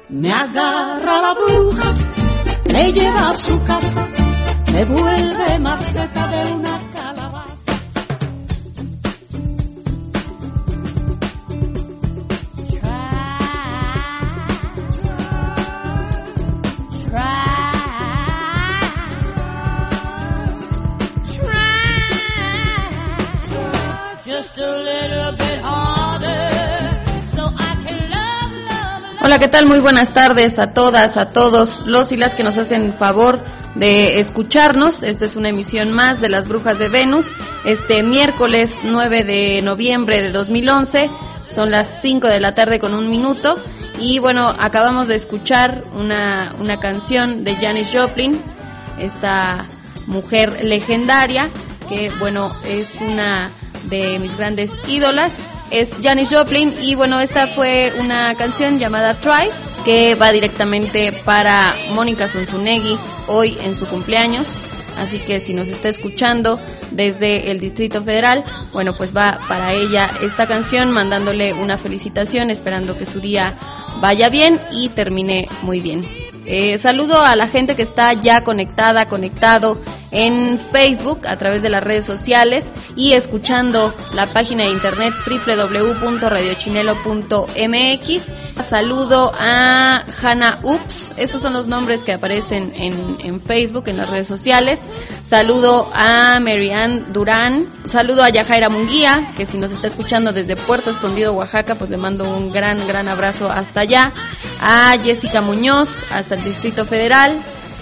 Me agarra la bruja, me lleva a su casa, me vuelve maceta de una calabaza. Hola, ¿qué tal? Muy buenas tardes a todas, a todos los y las que nos hacen favor de escucharnos. Esta es una emisión más de Las Brujas de Venus. Este miércoles 9 de noviembre de 2011, son las 5 de la tarde con 1 minuto. Y bueno, acabamos de escuchar una canción de Janis Joplin, esta mujer legendaria que, bueno, es una de mis grandes ídolas. Es Janis Joplin y bueno, esta fue una canción llamada Try, que va directamente para Mónica Zunzunegui hoy en su cumpleaños. Así que si nos está escuchando desde el Distrito Federal, bueno, pues va para ella esta canción, mandándole una felicitación, esperando que su día vaya bien y termine muy bien. Saludo a la gente que está ya conectado en Facebook a través de las redes sociales y escuchando la página de internet www.radiochinelo.mx. Saludo a Hannah Ups, estos son los nombres que aparecen en Facebook, en las redes sociales. Saludo a Marianne Durán, saludo a Yajaira Munguía, que si nos está escuchando desde Puerto Escondido, Oaxaca, pues le mando un gran abrazo hasta allá. A Jessica Muñoz, hasta el Distrito Federal.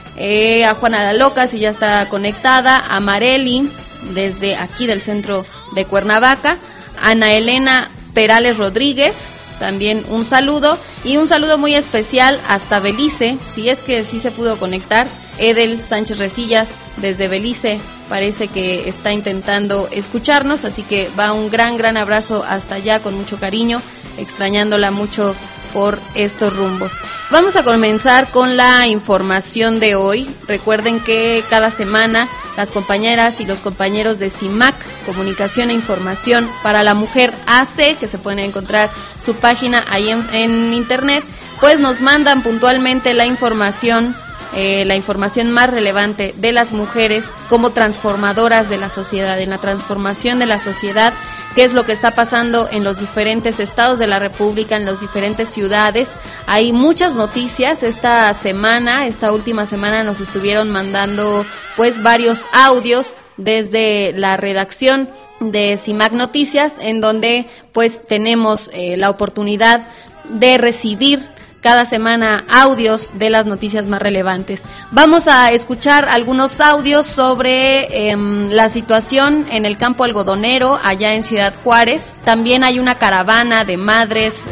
A Juana la Loca, si ya está conectada. A Mareli, desde aquí del centro de Cuernavaca. Ana Elena Perales Rodríguez, también un saludo. Y un saludo muy especial hasta Belice, si es que sí se pudo conectar. Edel Sánchez Resillas, desde Belice, parece que está intentando escucharnos, así que va un gran abrazo hasta allá, con mucho cariño, extrañándola mucho por estos rumbos. Vamos a comenzar con la información de hoy. Recuerden que cada semana las compañeras y los compañeros de CIMAC, Comunicación e Información para la Mujer AC, que se pueden encontrar su página ahí en internet, pues nos mandan puntualmente la información más relevante de las mujeres como transformadoras de la sociedad, en la transformación de la sociedad, qué es lo que está pasando en los diferentes estados de la República, en las diferentes ciudades. Hay muchas noticias. Esta última semana nos estuvieron mandando pues varios audios desde la redacción de CIMAC Noticias, en donde pues tenemos la oportunidad de recibir cada semana audios de las noticias más relevantes. Vamos a escuchar algunos audios sobre la situación en el campo algodonero allá en Ciudad Juárez. También hay una caravana de madres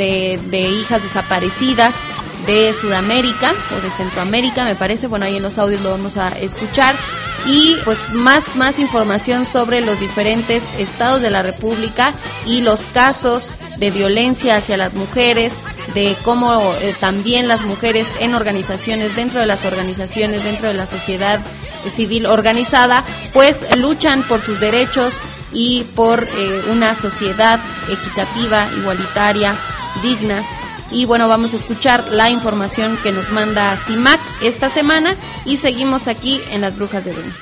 de hijas desaparecidas de Sudamérica o de Centroamérica, me parece. Bueno, ahí en los audios lo vamos a escuchar. Y pues más información sobre los diferentes estados de la República y los casos de violencia hacia las mujeres, de cómo también las mujeres en organizaciones, dentro de la sociedad civil organizada, pues luchan por sus derechos y por una sociedad equitativa, igualitaria, digna. Y bueno, vamos a escuchar la información que nos manda CIMAC esta semana y seguimos aquí en Las Brujas de Venus.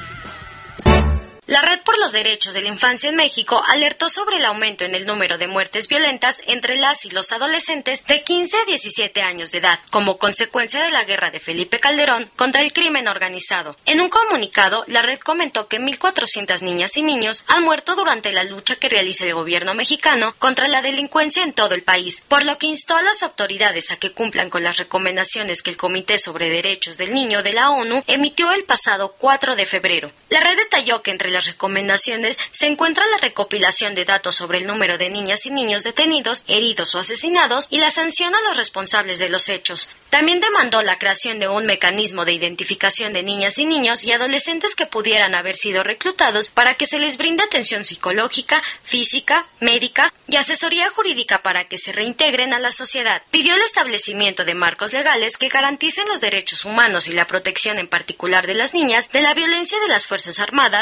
La Red por los Derechos de la Infancia en México alertó sobre el aumento en el número de muertes violentas entre las y los adolescentes de 15 a 17 años de edad, como consecuencia de la guerra de Felipe Calderón contra el crimen organizado. En un comunicado, la red comentó que 1,400 niñas y niños han muerto durante la lucha que realiza el gobierno mexicano contra la delincuencia en todo el país, por lo que instó a las autoridades a que cumplan con las recomendaciones que el Comité sobre Derechos del Niño de la ONU emitió el pasado 4 de febrero. La red detalló que entre las recomendaciones se encuentra la recopilación de datos sobre el número de niñas y niños detenidos, heridos o asesinados y la sanción a los responsables de los hechos. También demandó la creación de un mecanismo de identificación de niñas y niños y adolescentes que pudieran haber sido reclutados para que se les brinde atención psicológica, física, médica y asesoría jurídica para que se reintegren a la sociedad. Pidió el establecimiento de marcos legales que garanticen los derechos humanos y la protección en particular de las niñas de la violencia de las Fuerzas Armadas y de los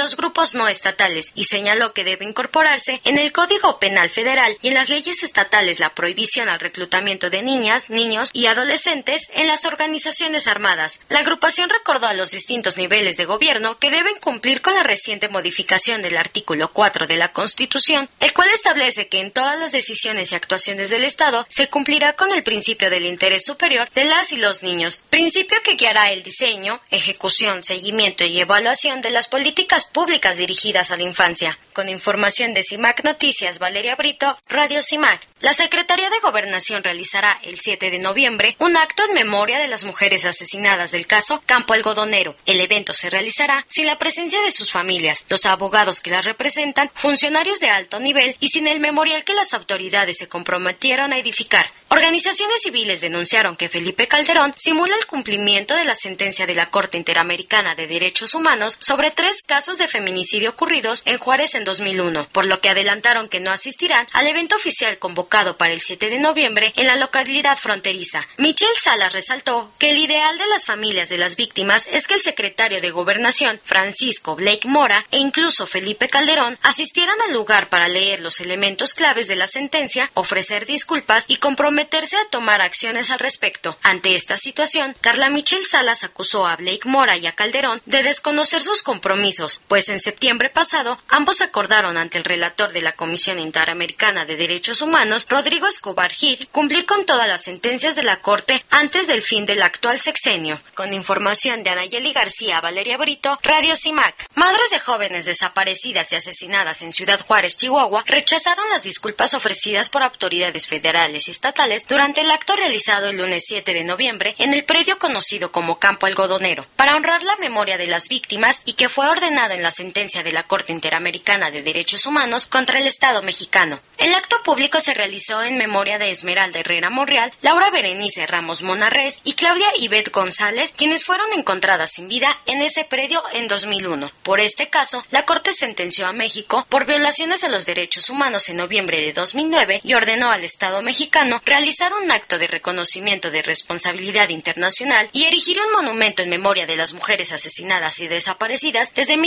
los grupos no estatales y señaló que debe incorporarse en el Código Penal Federal y en las leyes estatales la prohibición al reclutamiento de niñas, niños y adolescentes en las organizaciones armadas. La agrupación recordó a los distintos niveles de gobierno que deben cumplir con la reciente modificación del artículo 4 de la Constitución, el cual establece que en todas las decisiones y actuaciones del Estado se cumplirá con el principio del interés superior de las y los niños, principio que guiará el diseño, ejecución, seguimiento y evaluación de las políticas públicas dirigidas a la infancia. Con información de CIMAC Noticias, Valeria Brito, Radio CIMAC. La Secretaría de Gobernación realizará el 7 de noviembre un acto en memoria de las mujeres asesinadas del caso Campo Algodonero. El evento se realizará sin la presencia de sus familias, los abogados que las representan, funcionarios de alto nivel y sin el memorial que las autoridades se comprometieron a edificar. Organizaciones civiles denunciaron que Felipe Calderón simula el cumplimiento de la sentencia de la Corte Interamericana de Derechos Humanos sobre 3 casos de feminicidio ocurridos en Juárez en 2001, por lo que adelantaron que no asistirán al evento oficial convocado para el 7 de noviembre en la localidad fronteriza. Michelle Salas resaltó que el ideal de las familias de las víctimas es que el secretario de Gobernación, Francisco Blake Mora, e incluso Felipe Calderón asistieran al lugar para leer los elementos claves de la sentencia, ofrecer disculpas y comprometerse a tomar acciones al respecto. Ante esta situación, Carla Michelle Salas acusó a Blake Mora y a Calderón de desconocer sus compromisos, pues en septiembre pasado ambos acordaron ante el relator de la Comisión Interamericana de Derechos Humanos, Rodrigo Escobar Gil, cumplir con todas las sentencias de la Corte antes del fin del actual sexenio. Con información de Anayeli García, Valeria Brito, Radio CIMAC. Madres de jóvenes desaparecidas y asesinadas en Ciudad Juárez, Chihuahua, rechazaron las disculpas ofrecidas por autoridades federales y estatales durante el acto realizado el lunes 7 de noviembre en el predio conocido como Campo Algodonero, para honrar la memoria de las víctimas y que fue ordenado en la sentencia de la Corte Interamericana de Derechos Humanos contra el Estado mexicano. El acto público se realizó en memoria de Esmeralda Herrera Monreal, Laura Berenice Ramos Monarrés y Claudia Ivette González, quienes fueron encontradas sin vida en ese predio en 2001. Por este caso, la Corte sentenció a México por violaciones a los derechos humanos en noviembre de 2009 y ordenó al Estado mexicano realizar un acto de reconocimiento de responsabilidad internacional y erigir un monumento en memoria de las mujeres asesinadas y desaparecidas desde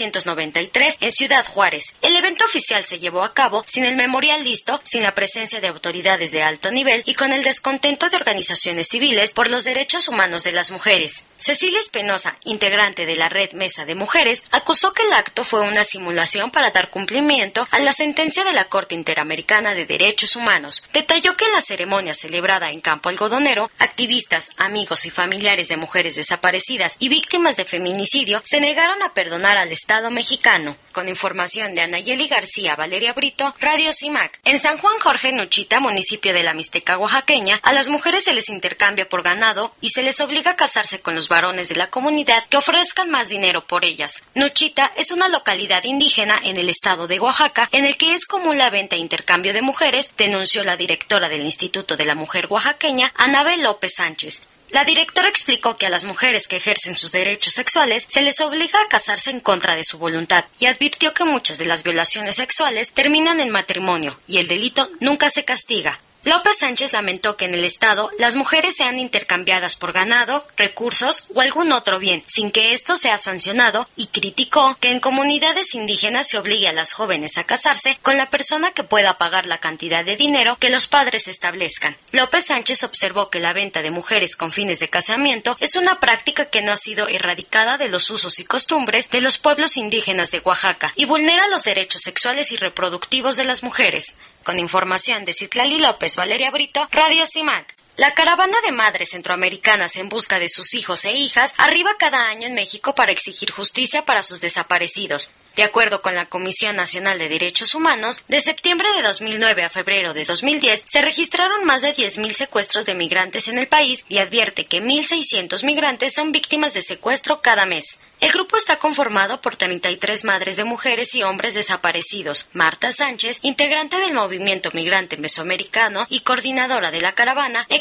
1993 en Ciudad Juárez. El evento oficial se llevó a cabo sin el memorial listo, sin la presencia de autoridades de alto nivel y con el descontento de organizaciones civiles por los derechos humanos de las mujeres. Cecilia Espinosa, integrante de la Red Mesa de Mujeres, acusó que el acto fue una simulación para dar cumplimiento a la sentencia de la Corte Interamericana de Derechos Humanos. Detalló que en la ceremonia celebrada en Campo Algodonero, activistas, amigos y familiares de mujeres desaparecidas y víctimas de feminicidio se negaron a perdonar al Estado mexicano. Con información de Anayeli García, Valeria Brito, Radio CIMAC. En San Juan Jorge Nuchita, municipio de la Mixteca oaxaqueña, a las mujeres se les intercambia por ganado y se les obliga a casarse con los varones de la comunidad que ofrezcan más dinero por ellas. Nuchita es una localidad indígena en el estado de Oaxaca en el que es común la venta e intercambio de mujeres, denunció la directora del Instituto de la Mujer Oaxaqueña, Anabel López Sánchez. La directora explicó que a las mujeres que ejercen sus derechos sexuales se les obliga a casarse en contra de su voluntad y advirtió que muchas de las violaciones sexuales terminan en matrimonio y el delito nunca se castiga. López Sánchez lamentó que en el Estado las mujeres sean intercambiadas por ganado, recursos o algún otro bien, sin que esto sea sancionado, y criticó que en comunidades indígenas se obligue a las jóvenes a casarse con la persona que pueda pagar la cantidad de dinero que los padres establezcan. López Sánchez observó que la venta de mujeres con fines de casamiento es una práctica que no ha sido erradicada de los usos y costumbres de los pueblos indígenas de Oaxaca y vulnera los derechos sexuales y reproductivos de las mujeres. Con información de Citlali López, Valeria Brito, Radio CIMAC. La caravana de madres centroamericanas en busca de sus hijos e hijas arriba cada año en México para exigir justicia para sus desaparecidos. De acuerdo con la Comisión Nacional de Derechos Humanos, de septiembre de 2009 a febrero de 2010 se registraron más de 10.000 secuestros de migrantes en el país y advierte que 1.600 migrantes son víctimas de secuestro cada mes. El grupo está conformado por 33 madres de mujeres y hombres desaparecidos. Marta Sánchez, integrante del Movimiento Migrante Mesoamericano y coordinadora de la caravana,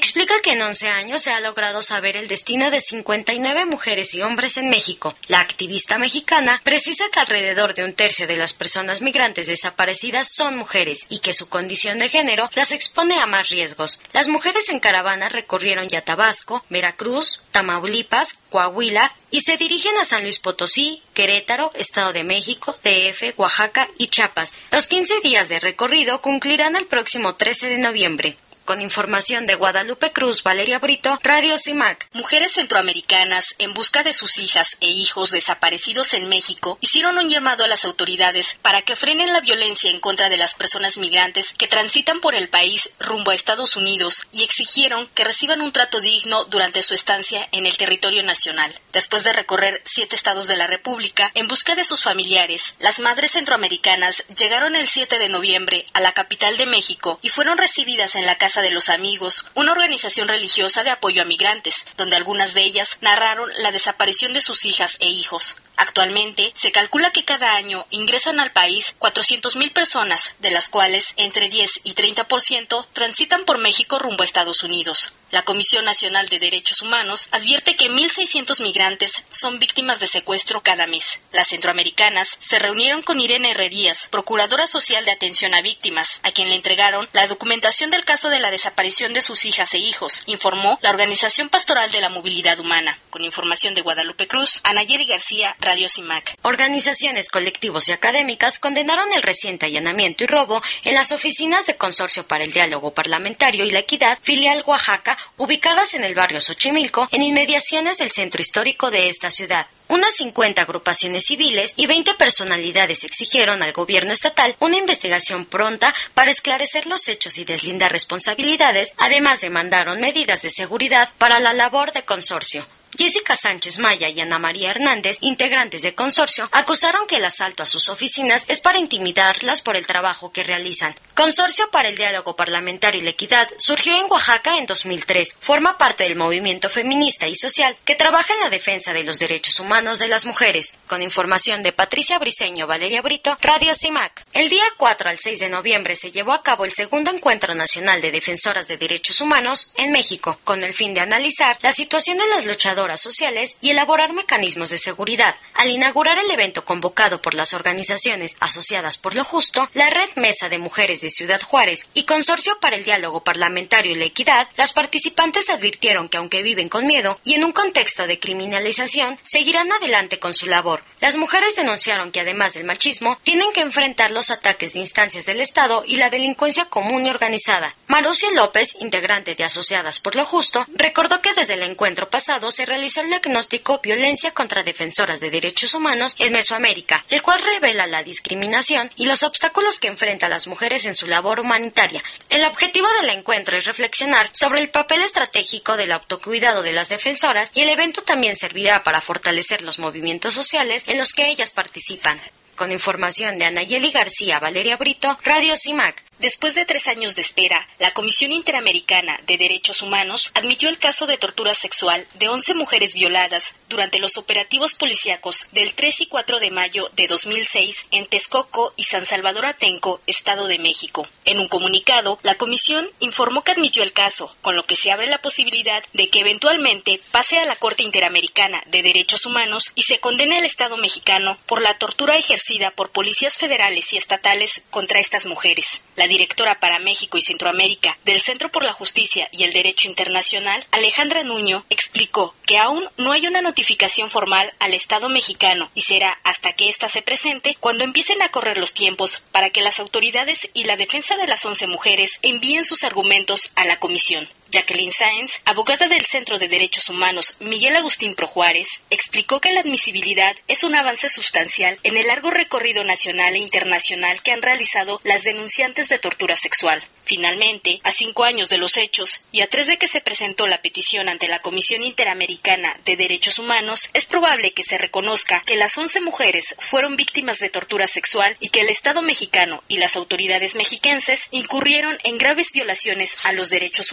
explica que en 11 años se ha logrado saber el destino de 59 mujeres y hombres en México. La activista mexicana precisa que alrededor de un tercio de las personas migrantes desaparecidas son mujeres y que su condición de género las expone a más riesgos. Las mujeres en caravana recorrieron ya Tabasco, Veracruz, Tamaulipas, Coahuila y se dirigen a San Luis Potosí, Querétaro, Estado de México, DF, Oaxaca y Chiapas. Los 15 días de recorrido concluirán el próximo 13 de noviembre. Con información de Guadalupe Cruz, Valeria Brito, Radio CIMAC. Mujeres centroamericanas en busca de sus hijas e hijos desaparecidos en México hicieron un llamado a las autoridades para que frenen la violencia en contra de las personas migrantes que transitan por el país rumbo a Estados Unidos y exigieron que reciban un trato digno durante su estancia en el territorio nacional. Después de recorrer 7 estados de la República en busca de sus familiares, las madres centroamericanas llegaron el 7 de noviembre a la capital de México y fueron recibidas en la Casa de los Amigos, una organización religiosa de apoyo a migrantes, donde algunas de ellas narraron la desaparición de sus hijas e hijos. Actualmente, se calcula que cada año ingresan al país 400,000 personas, de las cuales entre 10 y 30% transitan por México rumbo a Estados Unidos. La Comisión Nacional de Derechos Humanos advierte que 1,600 migrantes son víctimas de secuestro cada mes. Las centroamericanas se reunieron con Irene Herrerías, procuradora social de atención a víctimas, a quien le entregaron la documentación del caso de la desaparición de sus hijas e hijos, informó la Organización Pastoral de la Movilidad Humana. Con información de Guadalupe Cruz, Anayeli García, Radio CIMAC. Organizaciones, colectivos y académicas condenaron el reciente allanamiento y robo en las oficinas de Consorcio para el Diálogo Parlamentario y la Equidad, filial Oaxaca, ubicadas en el barrio Xochimilco, en inmediaciones del centro histórico de esta ciudad. Unas 50 agrupaciones civiles y 20 personalidades exigieron al gobierno estatal una investigación pronta para esclarecer los hechos y deslindar responsabilidades, además demandaron medidas de seguridad para la labor de Consorcio. Jessica Sánchez Maya y Ana María Hernández, integrantes de Consorcio, acusaron que el asalto a sus oficinas es para intimidarlas por el trabajo que realizan. Consorcio para el Diálogo Parlamentario y la Equidad surgió en Oaxaca en 2003. Forma parte del movimiento feminista y social que trabaja en la defensa de los derechos humanos de las mujeres. Con información de Patricia Briceño, Valeria Brito, Radio CIMAC. El día 4 al 6 de noviembre se llevó a cabo el segundo Encuentro Nacional de Defensoras de Derechos Humanos en México, con el fin de analizar la situación de las luchadoras sociales y elaborar mecanismos de seguridad. Al inaugurar el evento convocado por las organizaciones asociadas por lo justo, la Red Mesa de Mujeres de Ciudad Juárez y Consorcio para el Diálogo Parlamentario y la Equidad, las participantes advirtieron que aunque viven con miedo y en un contexto de criminalización, seguirán adelante con su labor. Las mujeres denunciaron que además del machismo, tienen que enfrentar los ataques de instancias del Estado y la delincuencia común y organizada. Marucia López, integrante de Asociadas por lo Justo, recordó que desde el encuentro pasado se realizó el diagnóstico Violencia contra Defensoras de Derechos Humanos en Mesoamérica, el cual revela la discriminación y los obstáculos que enfrentan las mujeres en su labor humanitaria. El objetivo del encuentro es reflexionar sobre el papel estratégico del autocuidado de las defensoras y el evento también servirá para fortalecer los movimientos sociales en los que ellas participan. Con información de Anayeli García, Valeria Brito, Radio CIMAC. Después de 3 años de espera, la Comisión Interamericana de Derechos Humanos admitió el caso de tortura sexual de 11 mujeres violadas durante los operativos policíacos del 3 y 4 de mayo de 2006 en Texcoco y San Salvador Atenco, Estado de México. En un comunicado, la Comisión informó que admitió el caso, con lo que se abre la posibilidad de que eventualmente pase a la Corte Interamericana de Derechos Humanos y se condene al Estado mexicano por la tortura ejercida por policías federales y estatales contra estas mujeres. La directora para México y Centroamérica del Centro por la Justicia y el Derecho Internacional, Alejandra Nuño, explicó que aún no hay una notificación formal al Estado mexicano y será hasta que ésta se presente cuando empiecen a correr los tiempos para que las autoridades y la defensa de las 11 mujeres envíen sus argumentos a la comisión. Jacqueline Sáenz, abogada del Centro de Derechos Humanos Miguel Agustín Pro Juárez, explicó que la admisibilidad es un avance sustancial en el largo recorrido nacional e internacional que han realizado las denunciantes de tortura sexual. Finalmente, a 5 años de los hechos y a 3 de que se presentó la petición ante la Comisión Interamericana de Derechos Humanos, es probable que se reconozca que las 11 mujeres fueron víctimas de tortura sexual y que el Estado mexicano y las autoridades mexiquenses incurrieron en graves violaciones a los derechos humanos.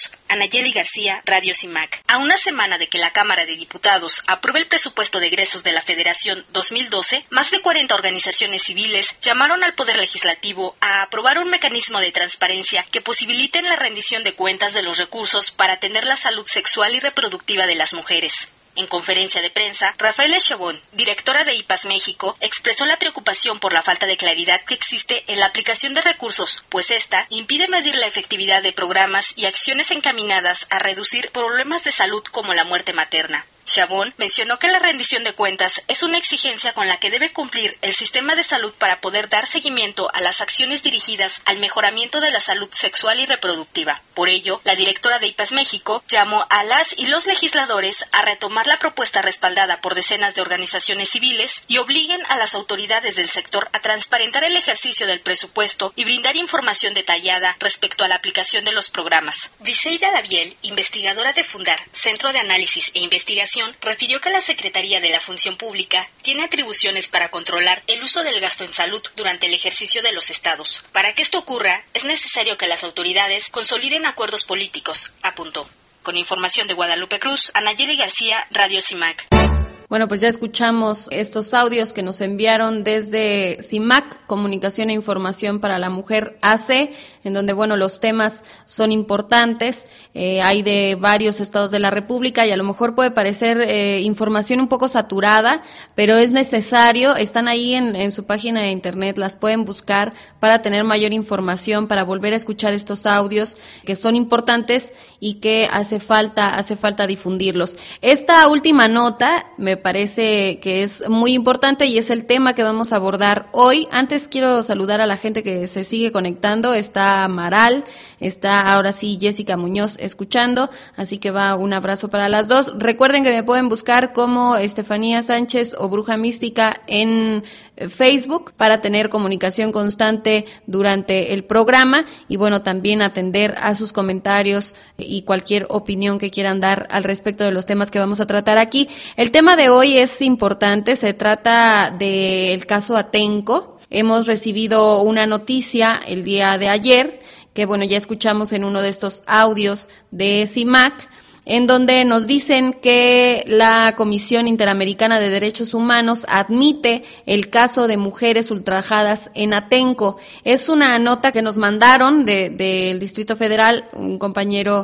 Veracruz. Anayeli García, Radio CIMAC. A una semana de que la Cámara de Diputados apruebe el presupuesto de egresos de la Federación 2012, más de 40 organizaciones civiles llamaron al Poder Legislativo a aprobar un mecanismo de transparencia que posibilite la rendición de cuentas de los recursos para atender la salud sexual y reproductiva de las mujeres. En conferencia de prensa, Rafaela Chabón, directora de IPAS México, expresó la preocupación por la falta de claridad que existe en la aplicación de recursos, pues esta impide medir la efectividad de programas y acciones encaminadas a reducir problemas de salud como la muerte materna. Chabón mencionó que la rendición de cuentas es una exigencia con la que debe cumplir el sistema de salud para poder dar seguimiento a las acciones dirigidas al mejoramiento de la salud sexual y reproductiva. Por ello, la directora de IPAS México llamó a las y los legisladores a retomar la propuesta respaldada por decenas de organizaciones civiles y obliguen a las autoridades del sector a transparentar el ejercicio del presupuesto y brindar información detallada respecto a la aplicación de los programas. Briseida Daviel, investigadora de Fundar, Centro de Análisis e Investigación, refirió que la Secretaría de la Función Pública tiene atribuciones para controlar el uso del gasto en salud durante el ejercicio de los estados. Para que esto ocurra, es necesario que las autoridades consoliden acuerdos políticos, apuntó. Con información de Guadalupe Cruz, Anayeli García, Radio CIMAC. Bueno, pues ya escuchamos estos audios que nos enviaron desde CIMAC, Comunicación e Información para la Mujer AC, en donde, bueno, los temas son importantes, hay de varios estados de la República y a lo mejor puede parecer información un poco saturada, pero es necesario, están ahí en su página de internet, las pueden buscar para tener mayor información, para volver a escuchar estos audios que son importantes y que hace falta difundirlos. Esta última nota me parece que es muy importante y es el tema que vamos a abordar hoy. Antes quiero saludar a la gente que se sigue conectando. Está Maral, está ahora sí Jessica Muñoz escuchando, así que va un abrazo para las dos. Recuerden que me pueden buscar como Estefanía Sánchez o Bruja Mística en Facebook para tener comunicación constante durante el programa y bueno, también atender a sus comentarios y cualquier opinión que quieran dar al respecto de los temas que vamos a tratar aquí. El tema de hoy es importante, se trata del caso Atenco. Hemos recibido una noticia el día de ayer, que bueno, ya escuchamos en uno de estos audios de CIMAC, en donde nos dicen que la Comisión Interamericana de Derechos Humanos admite el caso de mujeres ultrajadas en Atenco. Es una nota que nos mandaron del Distrito Federal, un compañero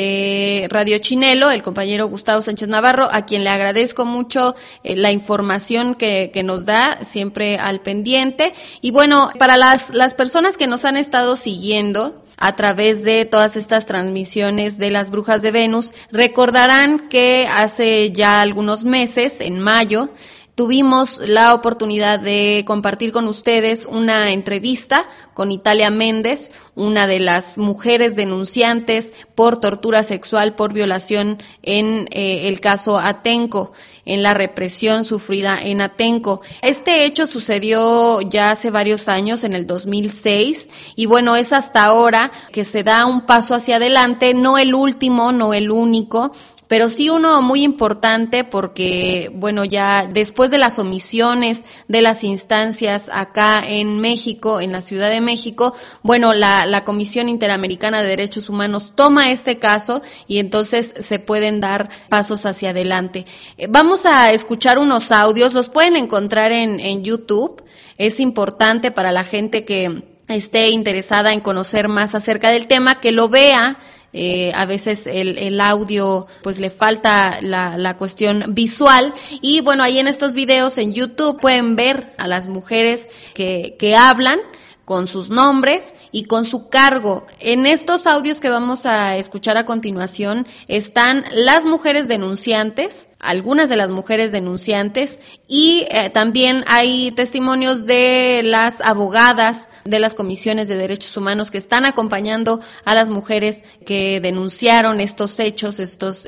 de Radio Chinelo, el compañero Gustavo Sánchez Navarro, a quien le agradezco mucho la información que nos da, siempre al pendiente. Y bueno, para las personas que nos han estado siguiendo a través de todas estas transmisiones de las Brujas de Venus, recordarán que hace ya algunos meses, en mayo, tuvimos la oportunidad de compartir con ustedes una entrevista con Italia Méndez, una de las mujeres denunciantes por tortura sexual, por violación en el caso Atenco, en la represión sufrida en Atenco. Este hecho sucedió ya hace varios años, en el 2006, y bueno, es hasta ahora que se da un paso hacia adelante, no el último, no el único, pero sí uno muy importante porque, bueno, ya después de las omisiones de las instancias acá en México, en la Ciudad de México, bueno, la Comisión Interamericana de Derechos Humanos toma este caso y entonces se pueden dar pasos hacia adelante. Vamos a escuchar unos audios, los pueden encontrar en YouTube, es importante para la gente que esté interesada en conocer más acerca del tema, que lo vea. A veces el audio pues le falta la cuestión visual y bueno, ahí en estos videos en YouTube pueden ver a las mujeres que hablan con sus nombres y con su cargo. En estos audios que vamos a escuchar a continuación están las mujeres denunciantes, algunas de las mujeres denunciantes y también hay testimonios de las abogadas de las comisiones de derechos humanos que están acompañando a las mujeres que denunciaron estos hechos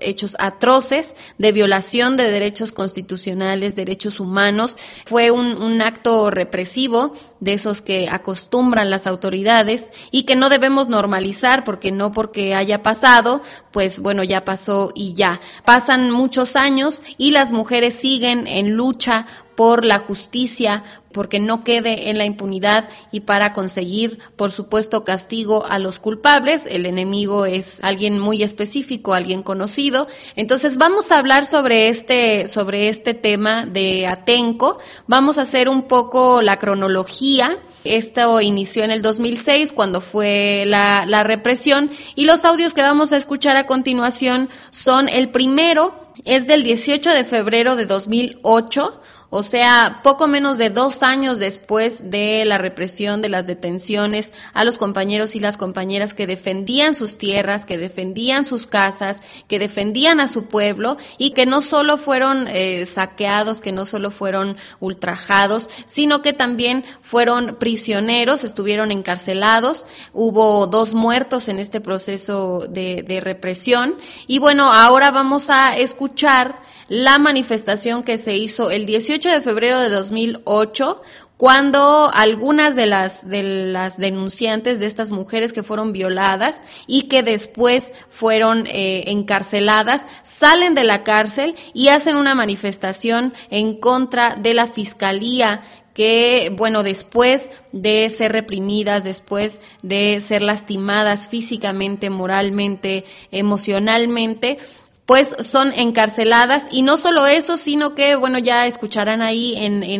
atroces de violación de derechos constitucionales, derechos humanos. Fue un acto represivo de esos que acostumbran las autoridades y que no debemos normalizar porque no porque haya pasado, pues bueno, ya pasó y ya. Pasan muchos años años y las mujeres siguen en lucha por la justicia, porque no quede en la impunidad y para conseguir, por supuesto, castigo a los culpables. El enemigo es alguien muy específico, alguien conocido. Entonces vamos a hablar sobre este tema de Atenco. Vamos a hacer un poco la cronología. Esto inició en el 2006, cuando fue la represión, y los audios que vamos a escuchar a continuación son: el primero es del 18 de febrero de 2008, o sea, poco menos de 2 años después de la represión, de las detenciones a los compañeros y las compañeras que defendían sus tierras, que defendían sus casas, que defendían a su pueblo, y que no solo fueron saqueados, que no solo fueron ultrajados, sino que también fueron prisioneros, estuvieron encarcelados. Hubo 2 muertos en este proceso de represión. Y bueno, ahora vamos a escuchar la manifestación que se hizo el 18 de febrero de 2008, cuando algunas de las denunciantes, de estas mujeres que fueron violadas y que después fueron encarceladas, salen de la cárcel y hacen una manifestación en contra de la Fiscalía, que, bueno, después de ser reprimidas, después de ser lastimadas físicamente, moralmente, emocionalmente, pues son encarceladas. Y no solo eso, sino que, bueno, ya escucharán ahí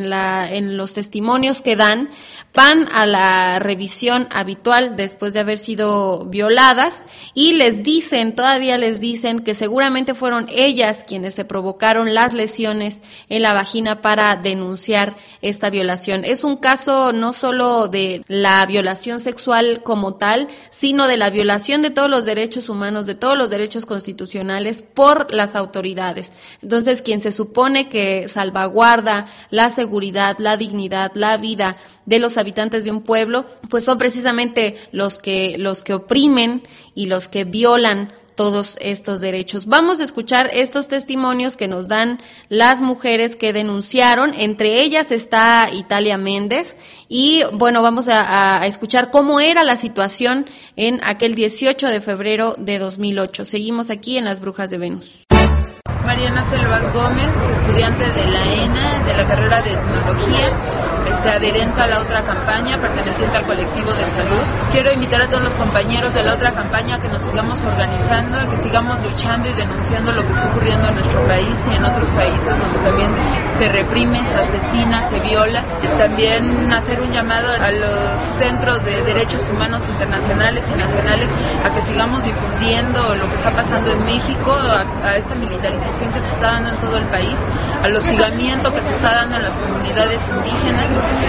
en los testimonios que dan, van a la revisión habitual después de haber sido violadas y todavía les dicen que seguramente fueron ellas quienes se provocaron las lesiones en la vagina para denunciar esta violación. Es un caso no solo de la violación sexual como tal, sino de la violación de todos los derechos humanos, de todos los derechos constitucionales por las autoridades. Entonces, quien se supone que salvaguarda la seguridad, la dignidad, la vida de los habitantes de un pueblo, pues son precisamente los que oprimen y los que violan todos estos derechos. Vamos a escuchar estos testimonios que nos dan las mujeres que denunciaron. Entre ellas está Italia Méndez, y bueno, vamos a escuchar cómo era la situación en aquel 18 de febrero de 2008. Seguimos aquí en Las Brujas de Venus. Mariana Selvas Gómez, estudiante de la ENA, de la carrera de Etnología, adherente a la otra campaña, perteneciente al colectivo de salud. Quiero invitar a todos los compañeros de la otra campaña a que nos sigamos organizando, a que sigamos luchando y denunciando lo que está ocurriendo en nuestro país y en otros países donde también se reprime, se asesina, se viola. También hacer un llamado a los centros de derechos humanos internacionales y nacionales a que sigamos difundiendo lo que está pasando en México, a esta militarización que se está dando en todo el país, al hostigamiento que se está dando en las comunidades indígenas.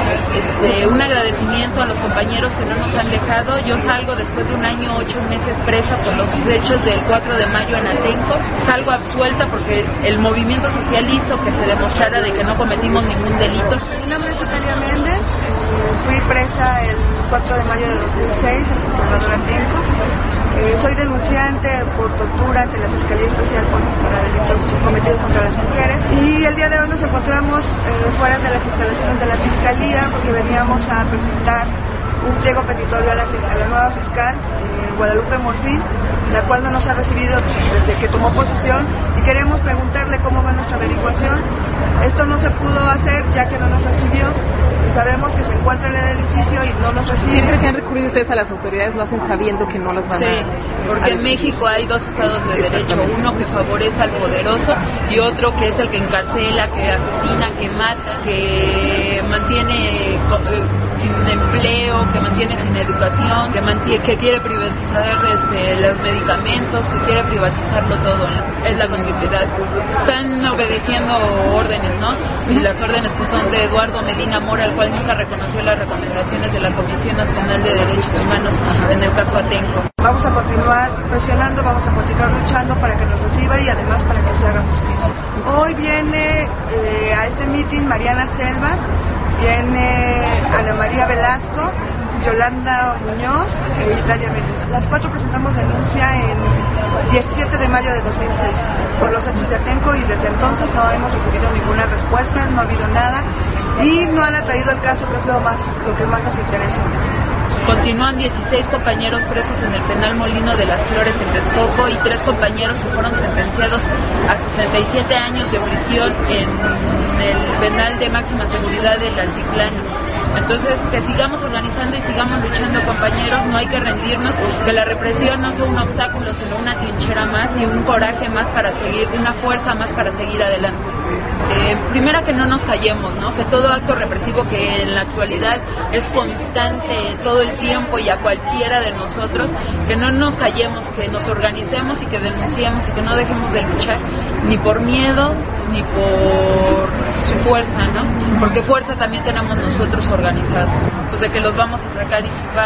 Un agradecimiento a los compañeros que no nos han dejado. Yo salgo después de 1 año, 8 meses presa por los hechos del 4 de mayo en Atenco. Salgo absuelta porque el movimiento social hizo que se demostrara de que no cometimos ningún delito. Mi nombre es Italia Méndez, fui presa el 4 de mayo de 2006 en San Salvador Atenco. Soy denunciante por tortura ante la Fiscalía Especial para delitos cometidos contra las mujeres, y el día de hoy nos encontramos fuera de las instalaciones de la Fiscalía porque veníamos a presentar un pliego petitorio a la nueva fiscal, Guadalupe Morfín, la cual no nos ha recibido desde que tomó posesión, y queremos preguntarle cómo va nuestra averiguación. Esto no se pudo hacer ya que no nos recibió. Sabemos que se encuentra en el edificio y no nos recibe. Siempre que han recurrido ustedes a las autoridades lo hacen sabiendo que no las van a... Sí, porque en México hay 2 estados de derecho, uno que favorece al poderoso y otro que es el que encarcela, que asesina, que mata, que mantiene sin empleo, que mantiene sin educación, que quiere privatizar los medicamentos, que quiere privatizarlo todo. Es la continuidad. Están obedeciendo órdenes, ¿no? Y las órdenes pues son de Eduardo Medina Mora, el cual nunca reconoció las recomendaciones de la Comisión Nacional de Derechos Humanos en el caso Atenco. Vamos a continuar presionando, vamos a continuar luchando para que nos reciba y además para que se haga justicia. Hoy viene a este meeting Mariana Selvas, viene Ana María Velasco, Yolanda Muñoz e Italia Méndez. Las 4 presentamos denuncia en 17 de mayo de 2006 por los hechos de Atenco, y desde entonces no hemos recibido ninguna respuesta, no ha habido nada y no han atraído el caso, que es lo que más nos interesa. Continúan 16 compañeros presos en el penal Molino de las Flores en Texcoco y 3 compañeros que fueron sentenciados a 67 años de prisión en el penal de máxima seguridad del Altiplano. Entonces, que sigamos organizando y sigamos luchando, compañeros, no hay que rendirnos, que la represión no sea un obstáculo, sino una trinchera más y un coraje más para seguir, una fuerza más para seguir adelante. Primera, que no nos callemos, ¿no? Que todo acto represivo que en la actualidad es constante todo el tiempo y a cualquiera de nosotros, que no nos callemos, que nos organicemos y que denunciemos y que no dejemos de luchar, ni por miedo, ni por su fuerza, ¿no? Porque fuerza también tenemos nosotros organizados, pues de que los vamos a sacar y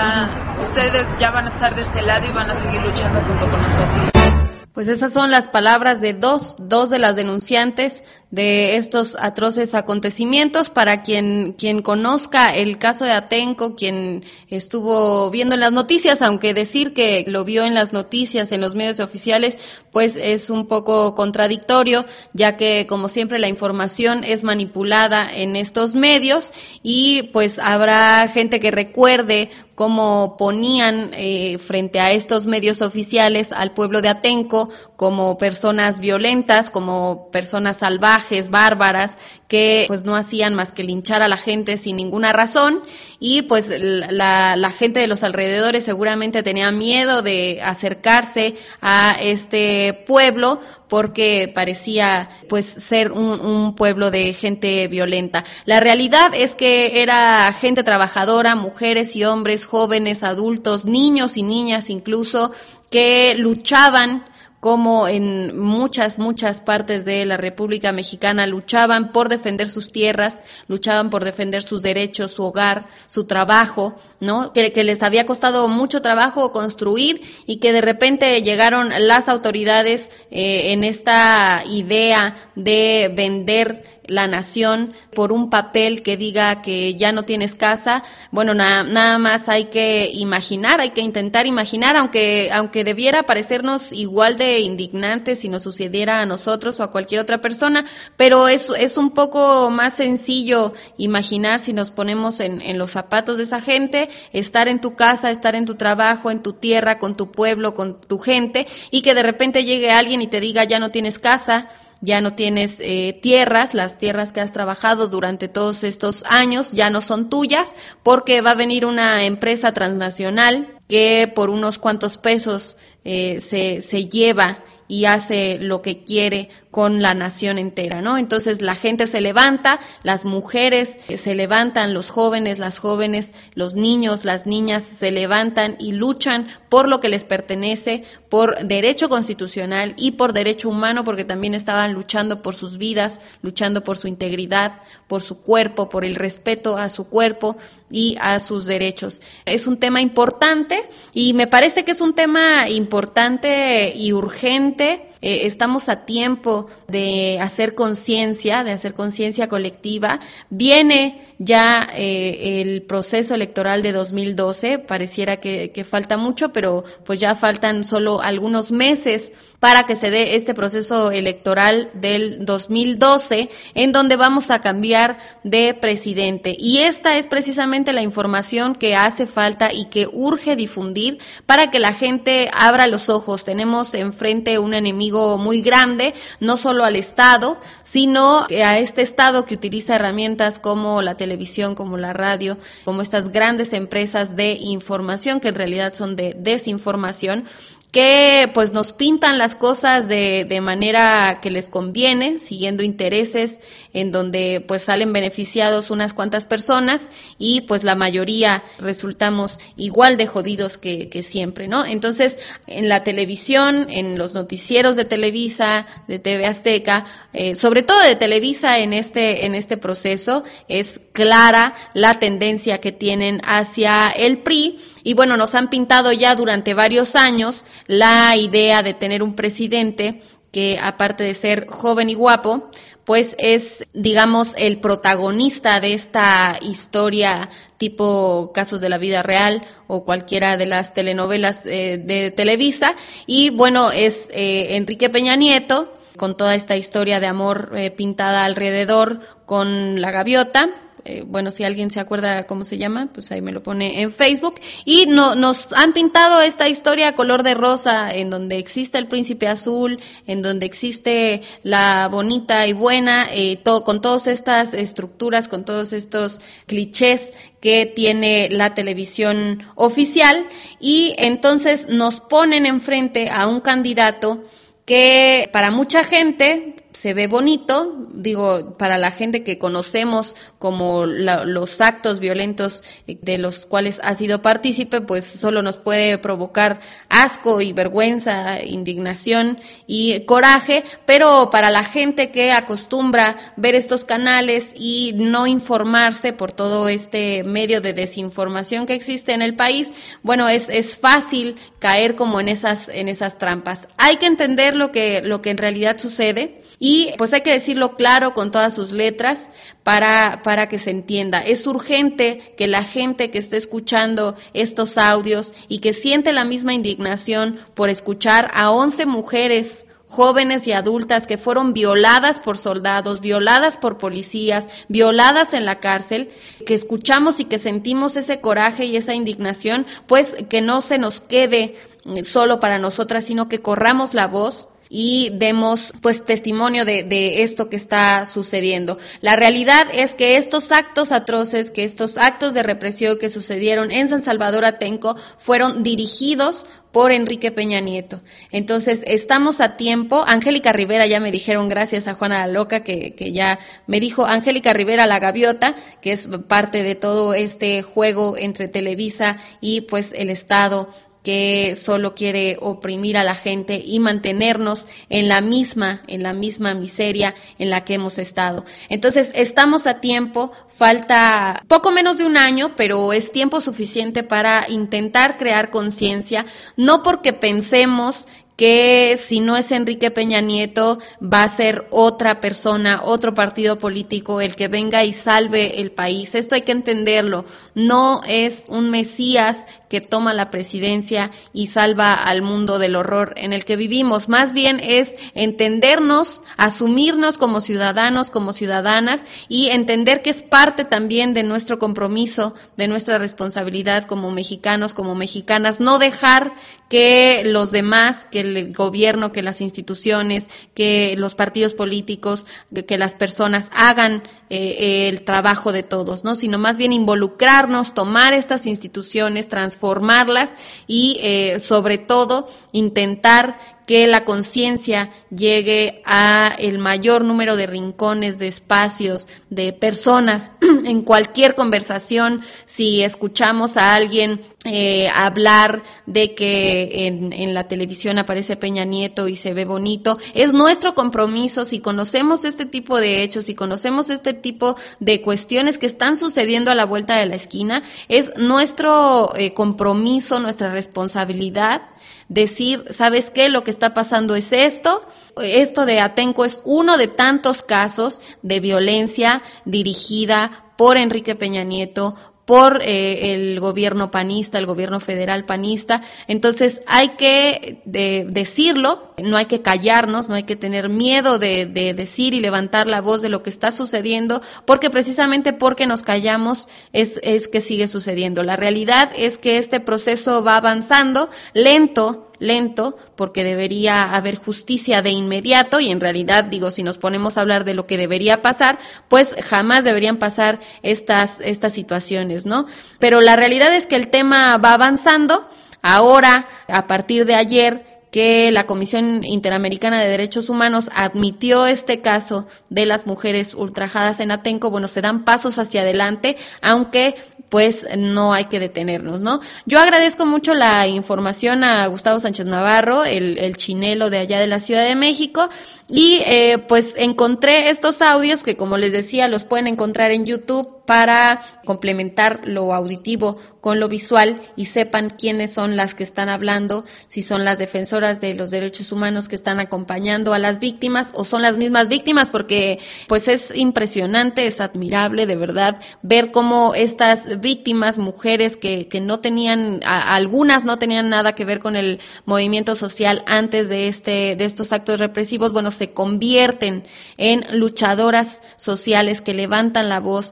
si ustedes ya van a estar de este lado y van a seguir luchando junto con nosotros. Pues esas son las palabras de dos de las denunciantes de estos atroces acontecimientos. Para quien conozca el caso de Atenco, quien estuvo viendo en las noticias, aunque decir que lo vio en las noticias, en los medios oficiales, pues es un poco contradictorio, ya que como siempre la información es manipulada en estos medios y pues habrá gente que recuerde cómo ponían frente a estos medios oficiales al pueblo de Atenco como personas violentas, como personas salvajes, bárbaras, que pues no hacían más que linchar a la gente sin ninguna razón, y pues la gente de los alrededores seguramente tenía miedo de acercarse a este pueblo porque parecía pues ser un pueblo de gente violenta. La realidad es que era gente trabajadora, mujeres y hombres, jóvenes, adultos, niños y niñas incluso, que luchaban, como en muchas partes de la República Mexicana, luchaban por defender sus tierras, luchaban por defender sus derechos, su hogar, su trabajo, ¿no? Que les había costado mucho trabajo construir y que de repente llegaron las autoridades en esta idea de vender la nación por un papel que diga que ya no tienes casa. Bueno, nada más hay que imaginar, hay que intentar imaginar, aunque debiera parecernos igual de indignante si nos sucediera a nosotros o a cualquier otra persona, pero es un poco más sencillo imaginar si nos ponemos en los zapatos de esa gente, estar en tu casa, estar en tu trabajo, en tu tierra, con tu pueblo, con tu gente, y que de repente llegue alguien y te diga ya no tienes casa, ya no tienes tierras, las tierras que has trabajado durante todos estos años ya no son tuyas, porque va a venir una empresa transnacional que por unos cuantos pesos se lleva y hace lo que quiere con la nación entera, ¿no? Entonces la gente se levanta, las mujeres se levantan, los jóvenes, las jóvenes, los niños, las niñas se levantan y luchan por lo que les pertenece, por derecho constitucional y por derecho humano, porque también estaban luchando por sus vidas, luchando por su integridad, por su cuerpo, por el respeto a su cuerpo y a sus derechos. Es un tema importante y me parece que es un tema importante y urgente. Estamos a tiempo de hacer conciencia colectiva. Viene ya el proceso electoral de 2012, pareciera que falta mucho, pero pues ya faltan solo algunos meses para que se dé este proceso electoral del 2012, en donde vamos a cambiar de presidente. Y esta es precisamente la información que hace falta y que urge difundir para que la gente abra los ojos. Tenemos enfrente un enemigo muy grande, no solo al Estado, sino a este Estado que utiliza herramientas como la televisión, como la radio, como estas grandes empresas de información que en realidad son de desinformación, que pues nos pintan las cosas de manera que les conviene, siguiendo intereses en donde pues salen beneficiados unas cuantas personas y pues la mayoría resultamos igual de jodidos que siempre, ¿no? Entonces, en la televisión, en los noticieros de Televisa, de TV Azteca, sobre todo de Televisa en este proceso, es clara la tendencia que tienen hacia el PRI. Y bueno, nos han pintado ya durante varios años la idea de tener un presidente que, aparte de ser joven y guapo, pues es, digamos, el protagonista de esta historia tipo Casos de la Vida Real o cualquiera de las telenovelas de Televisa. Y bueno, es Enrique Peña Nieto, con toda esta historia de amor pintada alrededor con la gaviota, bueno, si alguien se acuerda cómo se llama, pues ahí me lo pone en Facebook, y nos han pintado esta historia color de rosa, en donde existe el príncipe azul, en donde existe la bonita y buena, con todas estas estructuras, con todos estos clichés que tiene la televisión oficial, y entonces nos ponen enfrente a un candidato que para mucha gente se ve bonito, digo, para la gente que conocemos como los actos violentos de los cuales ha sido partícipe, pues solo nos puede provocar asco y vergüenza, indignación y coraje, pero para la gente que acostumbra ver estos canales y no informarse por todo este medio de desinformación que existe en el país, bueno, es fácil caer como en esas trampas. Hay que entender lo que en realidad sucede, y pues hay que decirlo claro con todas sus letras para que se entienda. Es urgente que la gente que esté escuchando estos audios y que siente la misma indignación por escuchar a 11 mujeres jóvenes y adultas que fueron violadas por soldados, violadas por policías, violadas en la cárcel, que escuchamos y que sentimos ese coraje y esa indignación, pues que no se nos quede solo para nosotras, sino que corramos la voz y demos pues testimonio de esto que está sucediendo. La realidad es que estos actos atroces, que estos actos de represión que sucedieron en San Salvador Atenco fueron dirigidos por Enrique Peña Nieto. Entonces, estamos a tiempo. Angélica Rivera, ya me dijeron, gracias a Juana la Loca, que ya me dijo, Angélica Rivera la Gaviota, que es parte de todo este juego entre Televisa y pues el Estado, que solo quiere oprimir a la gente y mantenernos en la misma miseria en la que hemos estado. Entonces, estamos a tiempo, falta poco menos de un año, pero es tiempo suficiente para intentar crear conciencia, no porque pensemos que si no es Enrique Peña Nieto, va a ser otra persona, otro partido político el que venga y salve el país. Esto hay que entenderlo. No es un Mesías que toma la presidencia y salva al mundo del horror en el que vivimos. Más bien es entendernos, asumirnos como ciudadanos, como ciudadanas, y entender que es parte también de nuestro compromiso, de nuestra responsabilidad como mexicanos, como mexicanas, no dejar que los demás, que el gobierno, que las instituciones, que los partidos políticos, que las personas hagan el trabajo de todos, ¿no? Sino más bien involucrarnos, tomar estas instituciones, transformarlas y sobre todo intentar que la conciencia llegue a el mayor número de rincones, de espacios, de personas. En cualquier conversación, si escuchamos a alguien hablar de que en la televisión aparece Peña Nieto y se ve bonito, es nuestro compromiso, si conocemos este tipo de hechos, si conocemos este tipo de cuestiones que están sucediendo a la vuelta de la esquina, es nuestro compromiso, nuestra responsabilidad decir, ¿sabes qué? Lo que está pasando es esto de Atenco es uno de tantos casos de violencia dirigida por Enrique Peña Nieto, por el gobierno panista, el gobierno federal panista. Entonces hay que decirlo, no hay que callarnos, no hay que tener miedo de decir y levantar la voz de lo que está sucediendo, porque precisamente porque nos callamos es que sigue sucediendo. La realidad es que este proceso va avanzando lento, porque debería haber justicia de inmediato, y en realidad, digo, si nos ponemos a hablar de lo que debería pasar, pues jamás deberían pasar estas situaciones, ¿no? Pero la realidad es que el tema va avanzando. Ahora, a partir de ayer, que la Comisión Interamericana de Derechos Humanos admitió este caso de las mujeres ultrajadas en Atenco, bueno, se dan pasos hacia adelante, aunque pues no hay que detenernos, ¿no? Yo agradezco mucho la información a Gustavo Sánchez Navarro, el chinelo de allá de la Ciudad de México, y pues encontré estos audios que, como les decía, los pueden encontrar en YouTube para complementar lo auditivo con lo visual y sepan quiénes son las que están hablando, si son las defensoras de los derechos humanos que están acompañando a las víctimas o son las mismas víctimas, porque pues es impresionante, es admirable de verdad ver cómo estas víctimas, mujeres que no tenían, algunas no tenían nada que ver con el movimiento social antes de estos actos represivos, bueno, se convierten en luchadoras sociales que levantan la voz, que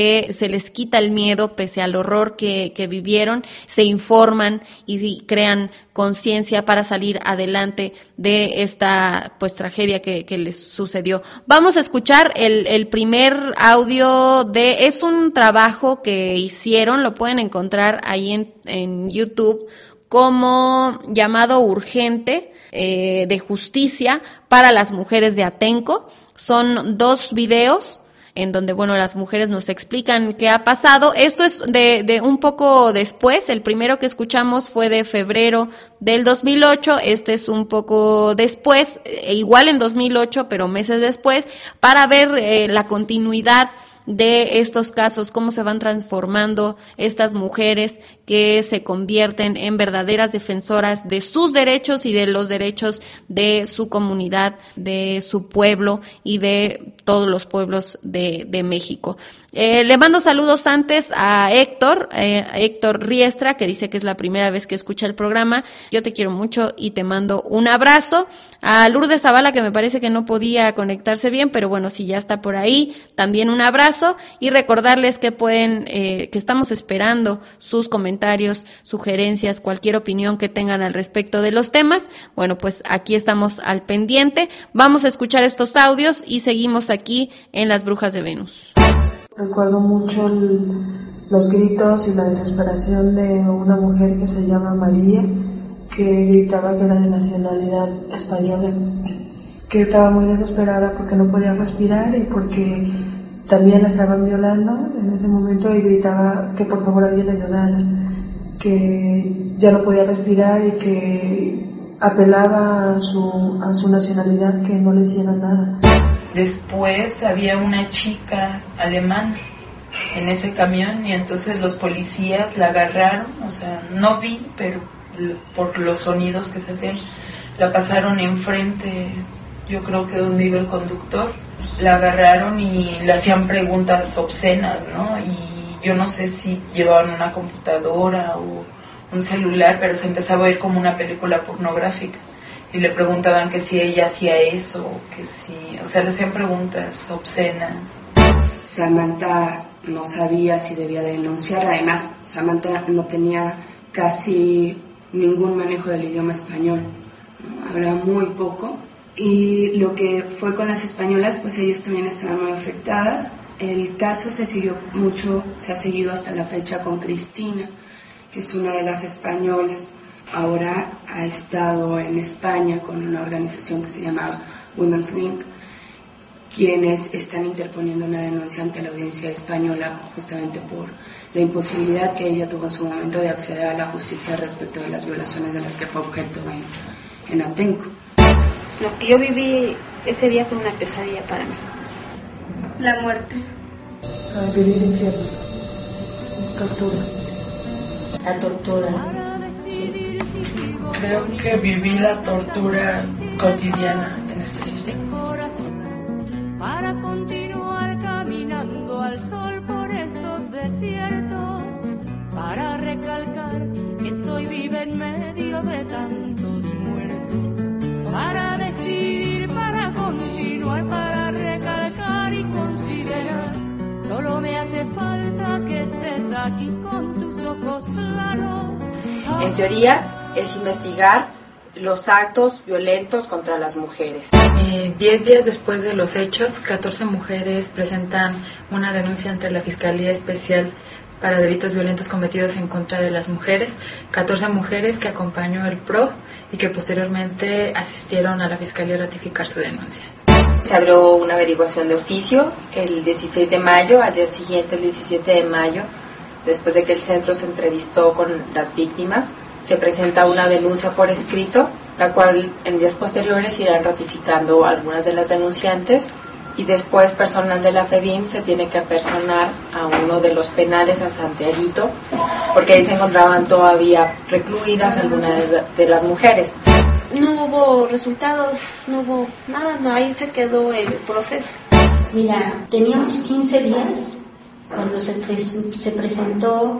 que se les quita el miedo pese al horror que vivieron, se informan y crean conciencia para salir adelante de esta pues tragedia que les sucedió. Vamos a escuchar el primer audio es un trabajo que hicieron, lo pueden encontrar ahí en YouTube como llamado Urgente de Justicia para las Mujeres de Atenco. Son 2 videos en donde, bueno, las mujeres nos explican qué ha pasado. Esto es de un poco después. El primero que escuchamos fue de febrero del 2008. Este es un poco después, igual en 2008, pero meses después, para ver la continuidad de estos casos, cómo se van transformando estas mujeres que se convierten en verdaderas defensoras de sus derechos y de los derechos de su comunidad, de su pueblo y de todos los pueblos de México. Le mando saludos antes a Héctor Riestra, que dice que es la primera vez que escucha el programa. Yo te quiero mucho y te mando un abrazo. A Lourdes Zavala, que me parece que no podía conectarse bien, pero bueno, si ya está por ahí, también un abrazo, y recordarles que que estamos esperando sus comentarios, sugerencias, cualquier opinión que tengan al respecto de los temas. Bueno, pues aquí estamos al pendiente. Vamos a escuchar estos audios y seguimos aquí en Las Brujas de Venus. Recuerdo mucho los gritos y la desesperación de una mujer que se llama María, que gritaba que era de nacionalidad española, que estaba muy desesperada porque no podía respirar y porque también la estaban violando en ese momento, y gritaba que por favor alguien le ayudara, que ya no podía respirar y que apelaba a su nacionalidad, que no le hicieran nada. Después había una chica alemana en ese camión y entonces los policías la agarraron, o sea, no vi, pero por los sonidos que se hacían, la pasaron enfrente, yo creo que donde iba el conductor, la agarraron y le hacían preguntas obscenas, ¿no? Y yo no sé si llevaban una computadora o un celular, pero se empezaba a oír como una película pornográfica. Y le preguntaban que si ella hacía eso, que si, o sea, le hacían preguntas obscenas. Samantha no sabía si debía denunciar, además Samantha no tenía casi ningún manejo del idioma español, ¿no? Hablaba muy poco, y lo que fue con las españolas, pues ellas también estaban muy afectadas. El caso se ha seguido hasta la fecha con Cristina, que es una de las españolas. Ahora ha estado en España con una organización que se llama Women's Link, quienes están interponiendo una denuncia ante la audiencia española justamente por la imposibilidad que ella tuvo en su momento de acceder a la justicia respecto de las violaciones de las que fue objeto en Atenco. Lo que yo viví ese día fue una pesadilla para mí. La muerte. Vivir infierno. Tortura. La tortura. Sí. Creo que viví la tortura cotidiana en este sistema. Para continuar caminando al sol por estos desiertos, para recalcar que estoy viva en medio de tantos muertos, para decir, para continuar, para recalcar y considerar, solo me hace falta que estés aquí con tus ojos claros. En teoría es investigar los actos violentos contra las mujeres. 10 días después de los hechos, 14 mujeres presentan una denuncia ante la Fiscalía Especial para Delitos Violentos Cometidos en contra de las mujeres, 14 mujeres que acompañó el PRO y que posteriormente asistieron a la Fiscalía a ratificar su denuncia. Se abrió una averiguación de oficio el 16 de mayo, al día siguiente, el 17 de mayo, después de que el centro se entrevistó con las víctimas, se presenta una denuncia por escrito, la cual en días posteriores irán ratificando algunas de las denunciantes, y después personal de la FEBIM se tiene que apersonar a uno de los penales a Santiaguito, porque ahí se encontraban todavía recluidas algunas de las mujeres. No hubo resultados, no hubo nada, no, ahí se quedó el proceso. Mira, teníamos 15 días cuando se presentó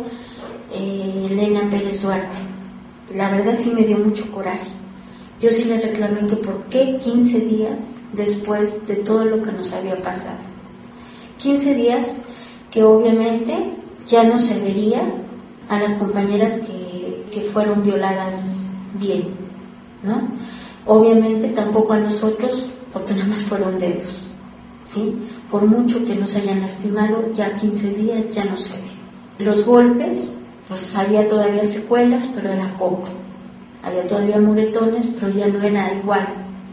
Elena Pérez Duarte. La verdad sí me dio mucho coraje. Yo sí le reclamé que por qué 15 días después de todo lo que nos había pasado. 15 días que obviamente ya no se vería a las compañeras que fueron violadas bien, ¿no? Obviamente tampoco a nosotros, porque nada más fueron dedos, ¿sí? Por mucho que nos hayan lastimado, ya 15 días ya no se ve. Los golpes, pues había todavía secuelas, pero era poco. Había todavía moretones, pero ya no era igual.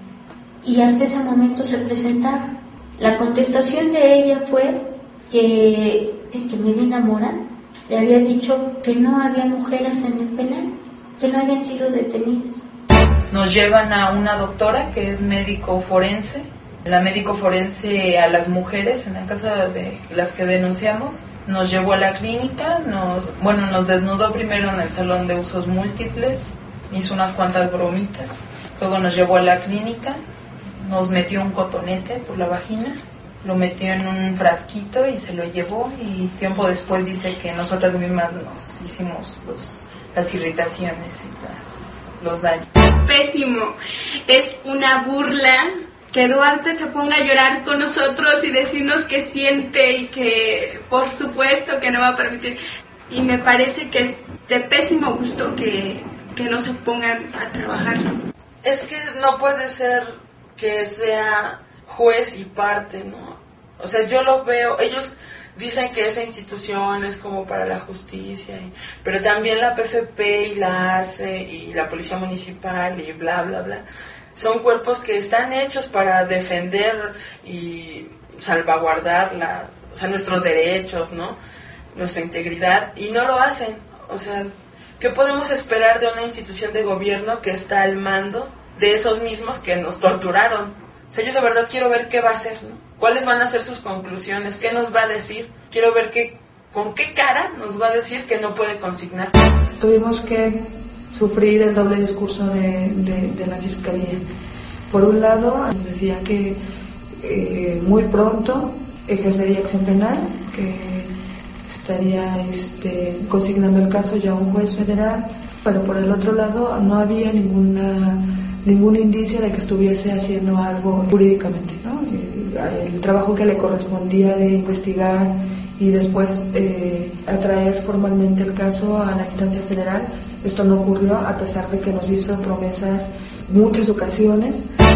Y hasta ese momento se presentaba. La contestación de ella fue que Medina Morán le había dicho que no había mujeres en el penal, que no habían sido detenidas. Nos llevan a una doctora que es médico forense. La médico forense a las mujeres, en el caso de las que denunciamos, nos llevó a la clínica, nos desnudó primero en el salón de usos múltiples, hizo unas cuantas bromitas, luego nos llevó a la clínica, nos metió un cotonete por la vagina, lo metió en un frasquito y se lo llevó, y tiempo después dice que nosotras mismas nos hicimos las irritaciones y los daños. Pésimo, es una burla que Duarte se ponga a llorar con nosotros y decirnos que siente y que por supuesto que no va a permitir. Y me parece que es de pésimo gusto que no se pongan a trabajar. Es que no puede ser que sea juez y parte, ¿no? O sea, yo lo veo, ellos dicen que esa institución es como para la justicia, pero también la PFP y la ACE y la Policía Municipal y bla, bla, bla. Son cuerpos que están hechos para defender y salvaguardar nuestros derechos, ¿no? Nuestra integridad, y no lo hacen. O sea, ¿qué podemos esperar de una institución de gobierno que está al mando de esos mismos que nos torturaron? O sea, yo de verdad quiero ver qué va a hacer, ¿no? ¿Cuáles van a ser sus conclusiones? ¿Qué nos va a decir? Quiero ver con qué cara nos va a decir que no puede consignar. Tuvimos que sufrir el doble discurso de la Fiscalía. Por un lado, nos decía que muy pronto ejercería acción penal, que estaría consignando el caso ya a un juez federal, pero por el otro lado no había ningún indicio de que estuviese haciendo algo jurídicamente, ¿no? El trabajo que le correspondía de investigar y después atraer formalmente el caso a la instancia federal, esto no ocurrió, a pesar de que nos hizo promesas muchas ocasiones.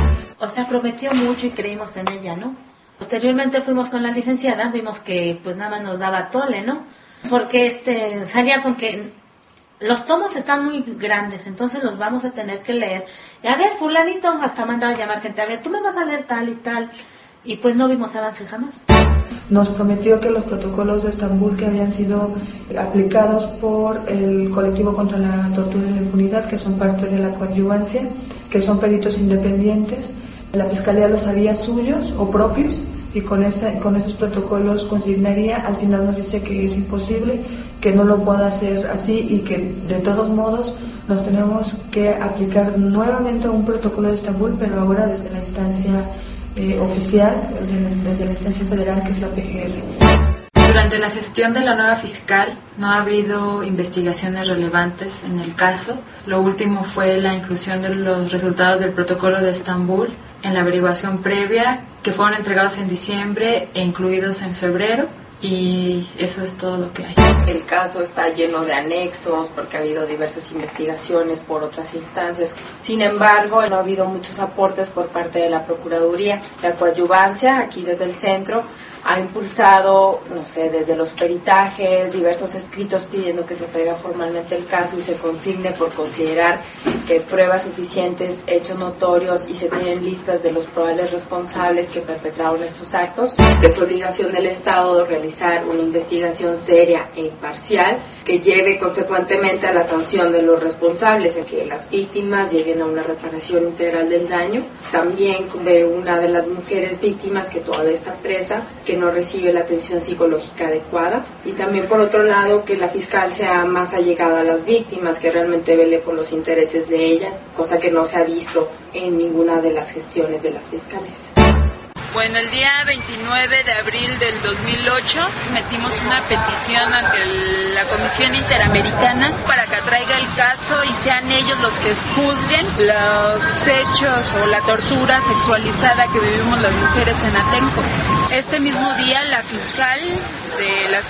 O sea, prometió mucho y creímos en ella, ¿no? Posteriormente fuimos con la licenciada, vimos que pues nada más nos daba tole, ¿no? Porque salía con que los tomos están muy grandes, entonces los vamos a tener que leer. Y a ver, fulanito, hasta mandaba a llamar gente, a ver, tú me vas a leer tal y tal. Y pues no vimos avance jamás. Nos prometió que los protocolos de Estambul que habían sido aplicados por el colectivo contra la tortura y la impunidad, que son parte de la coadyuvancia, que son peritos independientes, la Fiscalía los haría suyos o propios, y con esos protocolos consignaría. Al final nos dice que es imposible, que no lo pueda hacer así, y que de todos modos nos tenemos que aplicar nuevamente un protocolo de Estambul, pero ahora desde la instancia oficial, desde la instancia federal, que es la PGR. Durante la gestión de la nueva fiscal no ha habido investigaciones relevantes en el caso. Lo último fue la inclusión de los resultados del protocolo de Estambul en la averiguación previa, que fueron entregados en diciembre e incluidos en febrero. Y eso es todo lo que hay. El caso está lleno de anexos porque ha habido diversas investigaciones por otras instancias. Sin embargo, no ha habido muchos aportes por parte de la Procuraduría. La coadyuvancia, aquí desde el centro, ha impulsado, desde los peritajes, diversos escritos pidiendo que se traiga formalmente el caso y se consigne por considerar que hay pruebas suficientes, hechos notorios y se tienen listas de los probables responsables que perpetraron estos actos. Es obligación del Estado realizar una investigación seria e imparcial que lleve consecuentemente a la sanción de los responsables, en que las víctimas lleguen a una reparación integral del daño. También de una de las mujeres víctimas que todavía está presa, que no recibe la atención psicológica adecuada, y también por otro lado que la fiscal sea más allegada a las víctimas, que realmente vele por los intereses de ella, cosa que no se ha visto en ninguna de las gestiones de las fiscales. Bueno, el día 29 de abril del 2008 metimos una petición ante la Comisión Interamericana para que traiga el caso y sean ellos los que juzguen los hechos o la tortura sexualizada que vivimos las mujeres en Atenco. Este mismo día la fiscal de la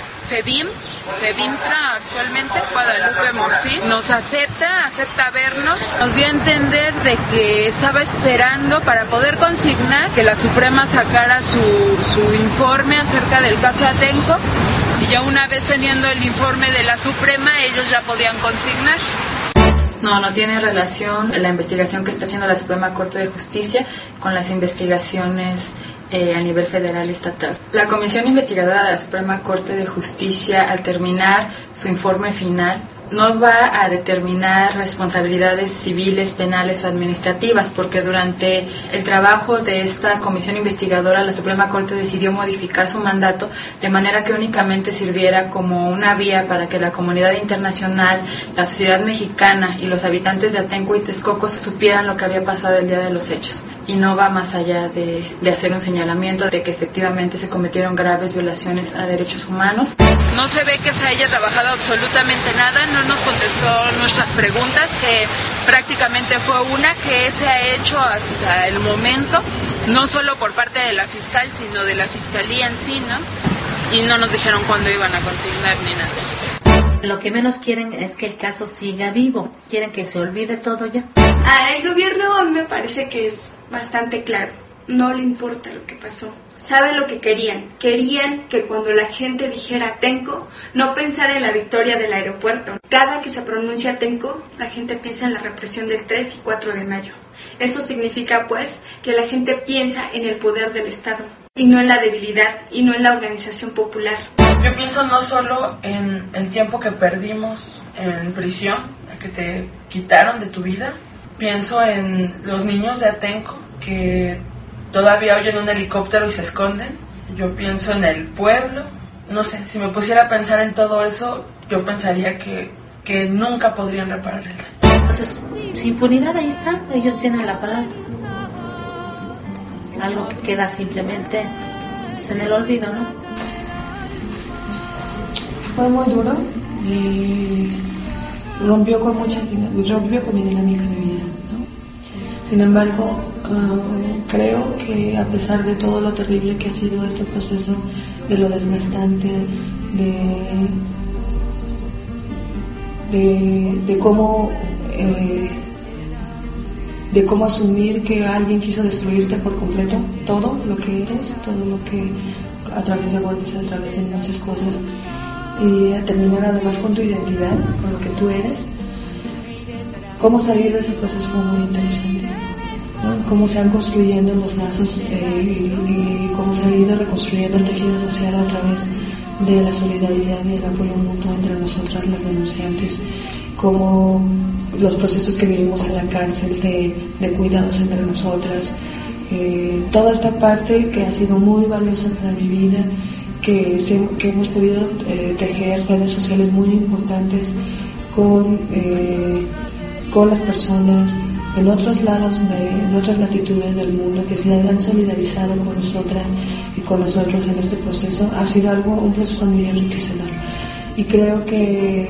FEBIMTRA actualmente, Guadalupe Morfín, nos acepta vernos, nos dio a entender de que estaba esperando para poder consignar que la Suprema sacara su informe acerca del caso Atenco, y ya una vez teniendo el informe de la Suprema ellos ya podían consignar. No tiene relación la investigación que está haciendo la Suprema Corte de Justicia con las investigaciones a nivel federal y estatal. La Comisión Investigadora de la Suprema Corte de Justicia, al terminar su informe final, no va a determinar responsabilidades civiles, penales o administrativas, porque durante el trabajo de esta comisión investigadora la Suprema Corte decidió modificar su mandato de manera que únicamente sirviera como una vía para que la comunidad internacional, la sociedad mexicana y los habitantes de Atenco y Texcoco supieran lo que había pasado el día de los hechos, y no va más allá de hacer un señalamiento de que efectivamente se cometieron graves violaciones a derechos humanos. No se ve que se haya trabajado absolutamente nada, no nos contestó nuestras preguntas, que prácticamente fue una que se ha hecho hasta el momento, no solo por parte de la fiscal, sino de la fiscalía en sí, ¿no? Y no nos dijeron cuándo iban a consignar ni nada. Lo que menos quieren es que el caso siga vivo, quieren que se olvide todo ya. El gobierno me parece que es bastante claro, no le importa lo que pasó. Saben lo que querían que cuando la gente dijera Atenco, no pensara en la victoria del aeropuerto. Cada que se pronuncia Atenco, la gente piensa en la represión del 3 y 4 de mayo. Eso significa, pues, que la gente piensa en el poder del Estado, y no en la debilidad, y no en la organización popular. Yo pienso no solo en el tiempo que perdimos en prisión, que te quitaron de tu vida, pienso en los niños de Atenco que todavía oyen un helicóptero y se esconden. Yo pienso en el pueblo. No sé, si me pusiera a pensar en todo eso, yo pensaría que nunca podrían reparar el daño. Entonces, sin impunidad, ahí está, ellos tienen la palabra. Algo que queda simplemente pues, en el olvido, ¿no? Fue muy duro y rompió con mi dinámica de vida, ¿no? Sin embargo, creo que a pesar de todo lo terrible que ha sido este proceso, de lo desgastante, de cómo asumir que alguien quiso destruirte por completo, todo lo que eres, todo lo que a través de golpes, a través de muchas cosas, y a terminar además con tu identidad, con lo que tú eres. Cómo salir de ese proceso fue muy interesante, ¿no? Cómo se han construyendo los lazos y cómo se ha ido reconstruyendo el tejido social a través de la solidaridad y el apoyo mutuo entre nosotras las denunciantes, como los procesos que vivimos en la cárcel de cuidados entre nosotras, toda esta parte que ha sido muy valiosa para mi vida, que hemos podido tejer redes sociales muy importantes con las personas en otros lados, en otras latitudes del mundo, que se han solidarizado con nosotras y con nosotros en este proceso. Ha sido un proceso muy enriquecedor, y creo que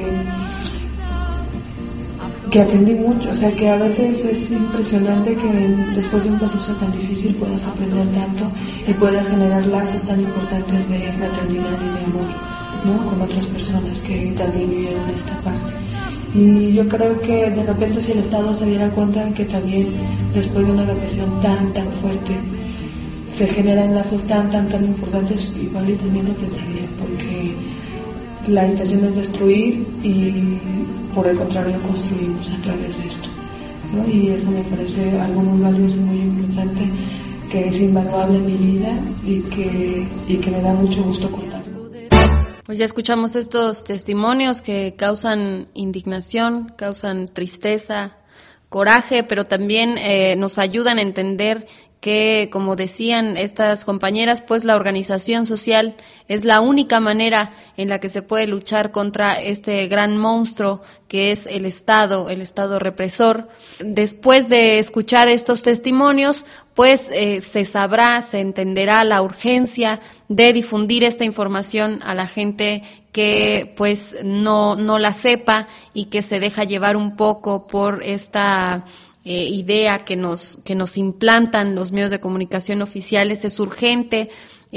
aprendí mucho, o sea que a veces es impresionante que después de un proceso tan difícil puedas aprender tanto y puedas generar lazos tan importantes de fraternidad y de amor, ¿no? Con otras personas que también vivieron esta parte. Y yo creo que de repente si el Estado se diera cuenta de que también después de una represión tan fuerte se generan lazos tan importantes, igual y también lo pensaría, porque la intención es destruir y por el contrario construimos a través de esto, ¿no? Y eso me parece algo muy valioso, muy importante, que es invaluable en mi vida y que me da mucho gusto contarlo. Pues ya escuchamos estos testimonios que causan indignación, causan tristeza, coraje, pero también nos ayudan a entender que, como decían estas compañeras, pues la organización social es la única manera en la que se puede luchar contra este gran monstruo que es el Estado represor. Después de escuchar estos testimonios, pues se sabrá, se entenderá la urgencia de difundir esta información a la gente que pues no la sepa y que se deja llevar un poco por esta idea que nos implantan los medios de comunicación oficiales. Es urgente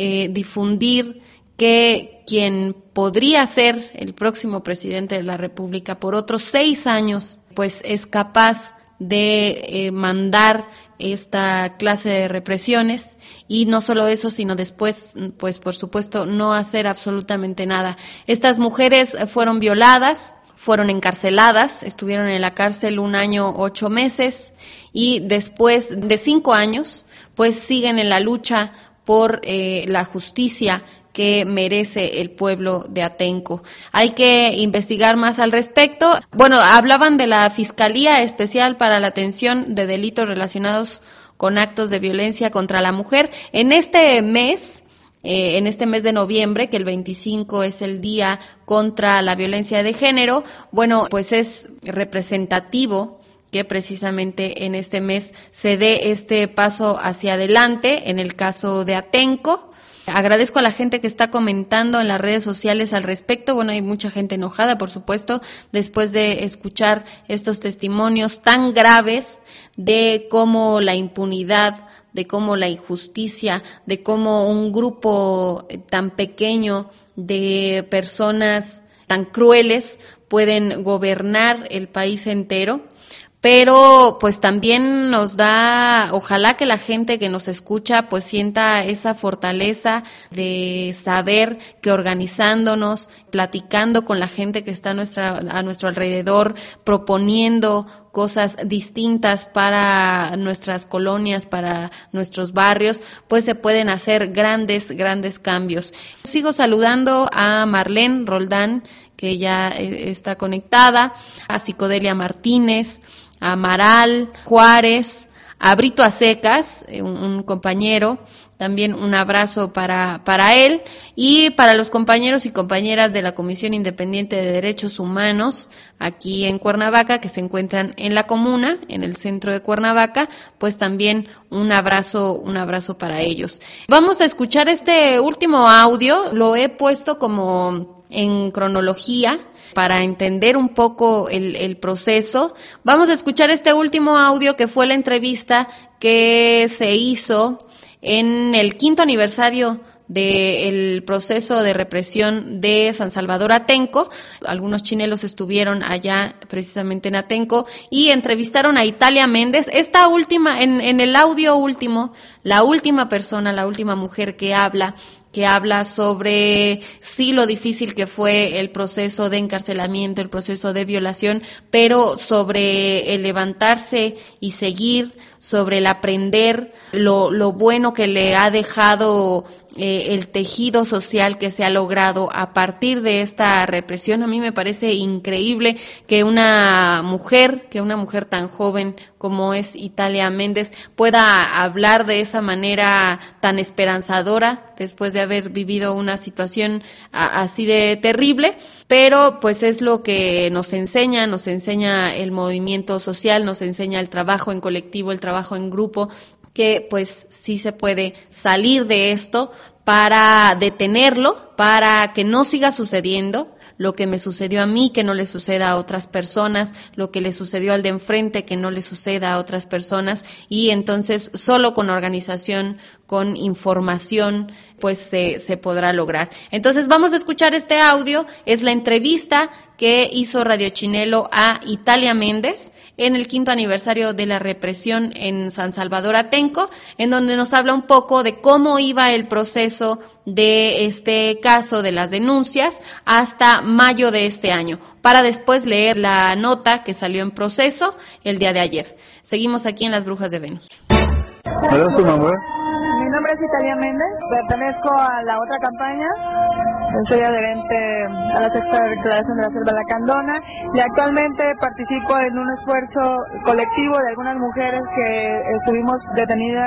difundir que quien podría ser el próximo presidente de la República por otros 6 años, pues es capaz de mandar esta clase de represiones, y no solo eso, sino después, pues por supuesto, no hacer absolutamente nada. Estas mujeres fueron violadas, fueron encarceladas, estuvieron en la cárcel 1 año 8 meses, y después de 5 años, pues siguen en la lucha por la justicia que merece el pueblo de Atenco. Hay que investigar más al respecto. Bueno, hablaban de la Fiscalía Especial para la Atención de Delitos Relacionados con Actos de Violencia contra la Mujer. En este mes de noviembre, que el 25 es el Día contra la Violencia de Género, bueno, pues es representativo que precisamente en este mes se dé este paso hacia adelante en el caso de Atenco. Agradezco a la gente que está comentando en las redes sociales al respecto. Bueno, hay mucha gente enojada, por supuesto, después de escuchar estos testimonios tan graves de cómo la impunidad, de cómo la injusticia, de cómo un grupo tan pequeño de personas tan crueles pueden gobernar el país entero. Pero pues también nos da, ojalá que la gente que nos escucha pues sienta esa fortaleza de saber que organizándonos, platicando con la gente que está a nuestro alrededor, proponiendo cosas distintas para nuestras colonias, para nuestros barrios, pues se pueden hacer grandes cambios. Sigo saludando a Marlene Roldán, que ya está conectada, a Psicodelia Martínez, a Amaral Juárez, a Brito Acecas, un compañero, también un abrazo para él, y para los compañeros y compañeras de la Comisión Independiente de Derechos Humanos aquí en Cuernavaca, que se encuentran en la comuna, en el centro de Cuernavaca, pues también un abrazo para ellos. Vamos a escuchar este último audio, lo he puesto como en cronología para entender un poco el proceso. Vamos a escuchar este último audio, que fue la entrevista que se hizo en el 5º aniversario del proceso de represión de San Salvador Atenco. Algunos chinelos estuvieron allá precisamente en Atenco y entrevistaron a Italia Méndez. Esta última, en el audio último, la última persona, la última mujer que habla sobre sí lo difícil que fue el proceso de encarcelamiento, el proceso de violación, pero sobre el levantarse y seguir, sobre el aprender, lo bueno que le ha dejado el tejido social que se ha logrado a partir de esta represión. A mí me parece increíble que una mujer tan joven como es Italia Méndez pueda hablar de esa manera tan esperanzadora después de haber vivido una situación así de terrible, pero pues es lo que nos enseña el movimiento social, nos enseña el trabajo en colectivo, el trabajo en grupo, que pues sí se puede salir de esto para detenerlo, para que no siga sucediendo lo que me sucedió a mí, que no le suceda a otras personas, lo que le sucedió al de enfrente, que no le suceda a otras personas, y entonces solo con organización, con información, pues se podrá lograr. Entonces vamos a escuchar este audio, es la entrevista que hizo Radio Chinelo a Italia Méndez en el 5º aniversario de la represión en San Salvador Atenco, en donde nos habla un poco de cómo iba el proceso de este caso, de las denuncias, hasta mayo de este año, para después leer la nota que salió en Proceso el día de ayer. Seguimos aquí en Las Brujas de Venus. ¿Cuál es tu nombre? Mi nombre es Italia Méndez, pertenezco a la otra campaña, soy adherente a la Sexta Declaración de la Selva Lacandona y actualmente participo en un esfuerzo colectivo de algunas mujeres que estuvimos detenidas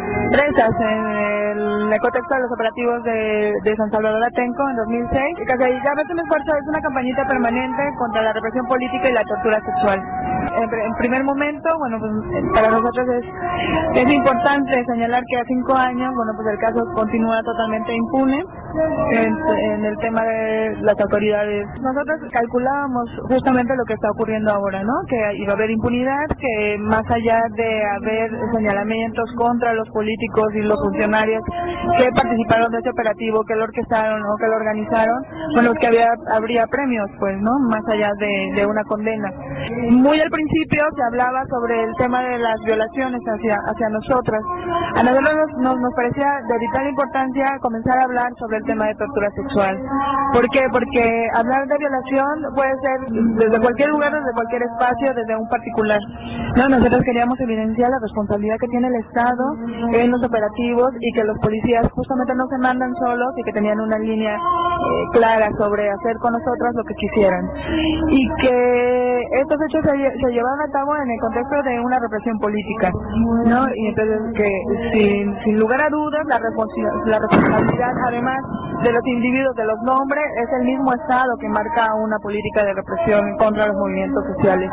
presas en el contexto de los operativos de San Salvador Atenco en 2006. Llame un esfuerzo es una campañita permanente contra la represión política y la tortura sexual. En primer momento, bueno, pues para nosotros es importante señalar que a 5 años, bueno, pues el caso continúa totalmente impune en el tema de las autoridades. Nosotros calculábamos justamente lo que está ocurriendo ahora, ¿no? Que iba a haber impunidad, que más allá de haber señalamientos contra los políticos y los funcionarios que participaron de ese operativo, que lo orquestaron o que lo organizaron, bueno, pues que habría premios, pues, ¿no? Más allá de una condena. Muy al principio se hablaba sobre el tema de las violaciones hacia nosotras. A nosotros nos parecía de vital importancia comenzar a hablar sobre el tema de tortura sexual. ¿Por qué? Porque hablar de violación puede ser desde cualquier lugar, desde cualquier espacio, desde un particular. No, nosotros queríamos evidenciar la responsabilidad que tiene el Estado en los operativos y que los policías justamente no se mandan solos y que tenían una línea clara sobre hacer con nosotras lo que quisieran. Y que estos hechos se llevaron a cabo en el contexto de una represión política, ¿no? Y entonces que sin lugar a dudas la responsabilidad, además de los individuos, de los nombres, es el mismo Estado que marca una política de represión contra los movimientos sociales.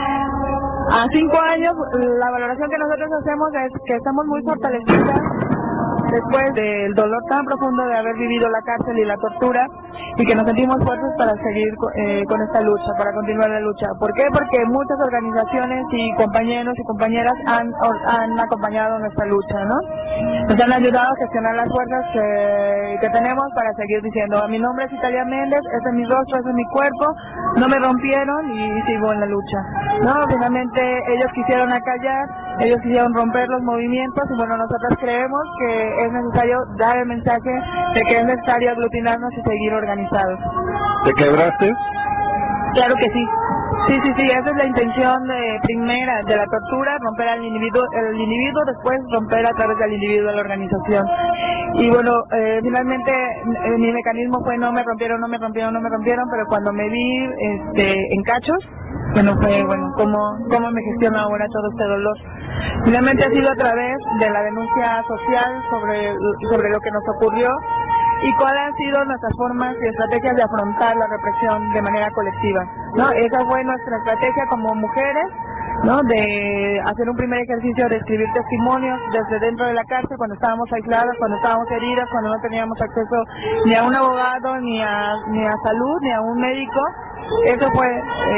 A 5 años, la valoración que nosotros hacemos es que estamos muy fortalecidas después del dolor tan profundo de haber vivido la cárcel y la tortura, y que nos sentimos fuertes para seguir con esta lucha, para continuar la lucha. ¿Por qué? Porque muchas organizaciones y compañeros y compañeras han acompañado nuestra lucha, ¿no? Nos han ayudado a gestionar las fuerzas que tenemos para seguir diciendo: mi nombre es Italia Méndez, este es mi rostro, este es mi cuerpo, no me rompieron y sigo en la lucha, ¿no? Finalmente ellos quisieron acallar, ellos quisieron romper los movimientos, y bueno, nosotros creemos que es necesario dar el mensaje de que es necesario aglutinarnos y seguir organizados. ¿Te quebraste? Claro que sí. Sí, esa es la intención primera de la tortura, romper al individuo, después romper a través del individuo la organización. Y bueno, finalmente mi mecanismo fue no me rompieron, pero cuando me vi en cachos, bueno, fue cómo me gestiono ahora todo este dolor. Finalmente ha sido a través de la denuncia social sobre lo que nos ocurrió y cuáles han sido nuestras formas y estrategias de afrontar la represión de manera colectiva, ¿no? Esa fue nuestra estrategia como mujeres, ¿no? De hacer un primer ejercicio de escribir testimonios desde dentro de la cárcel, cuando estábamos aisladas, cuando estábamos heridas, cuando no teníamos acceso ni a un abogado, ni a salud, ni a un médico. Eso fue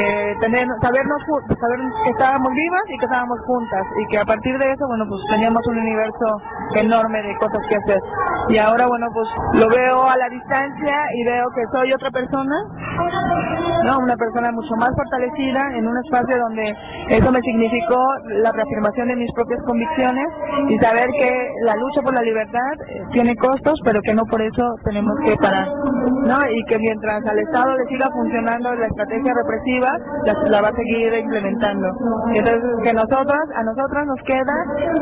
saber que estábamos vivas y que estábamos juntas, y que a partir de eso, bueno, pues teníamos un universo enorme de cosas que hacer. Y ahora, bueno, pues lo veo a la distancia y veo que soy otra persona, ¿no? Una persona mucho más fortalecida en un espacio donde eso me significó la reafirmación de mis propias convicciones y saber que la lucha por la libertad tiene costos, pero que no por eso tenemos que parar, ¿no? Y que mientras al Estado le siga funcionando la estrategia represiva, la va a seguir implementando. Entonces, que a nosotras nos queda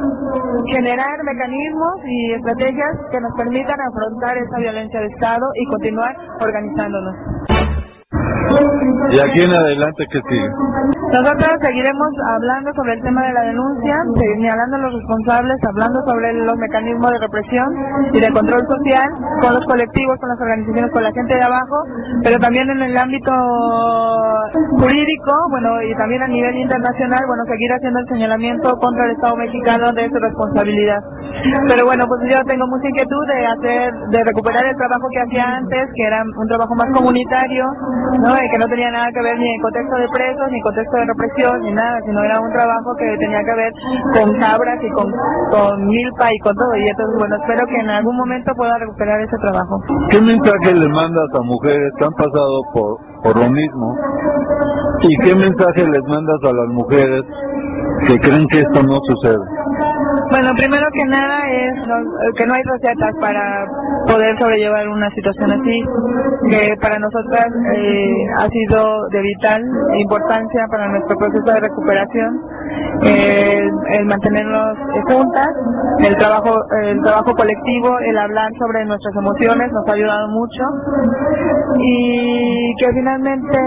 generar mecanismos y estrategias que nos permitan afrontar esa violencia de Estado y continuar organizándonos. ¿Y aquí en adelante qué sigue? Nosotros seguiremos hablando sobre el tema de la denuncia, señalando a los responsables, hablando sobre los mecanismos de represión y de control social con los colectivos, con las organizaciones, con la gente de abajo, pero también en el ámbito jurídico, bueno, y también a nivel internacional, bueno, seguir haciendo el señalamiento contra el Estado mexicano de su responsabilidad. Pero bueno, pues yo tengo mucha inquietud de recuperar el trabajo que hacía antes, que era un trabajo más comunitario, ¿no? Y que no tenía nada que ver ni en contexto de presos, ni contexto de represión, ni nada, sino era un trabajo que tenía que ver con cabras y con milpa y con todo. Y entonces, bueno, espero que en algún momento pueda recuperar ese trabajo. ¿Qué mensaje le mandas a mujeres que han pasado por lo mismo? ¿Y qué mensaje les mandas a las mujeres que creen que esto no sucede? Bueno, primero que nada es que no hay recetas para poder sobrellevar una situación así, que para nosotras ha sido de vital importancia para nuestro proceso de recuperación, el mantenernos juntas, el trabajo colectivo, el hablar sobre nuestras emociones nos ha ayudado mucho, y que finalmente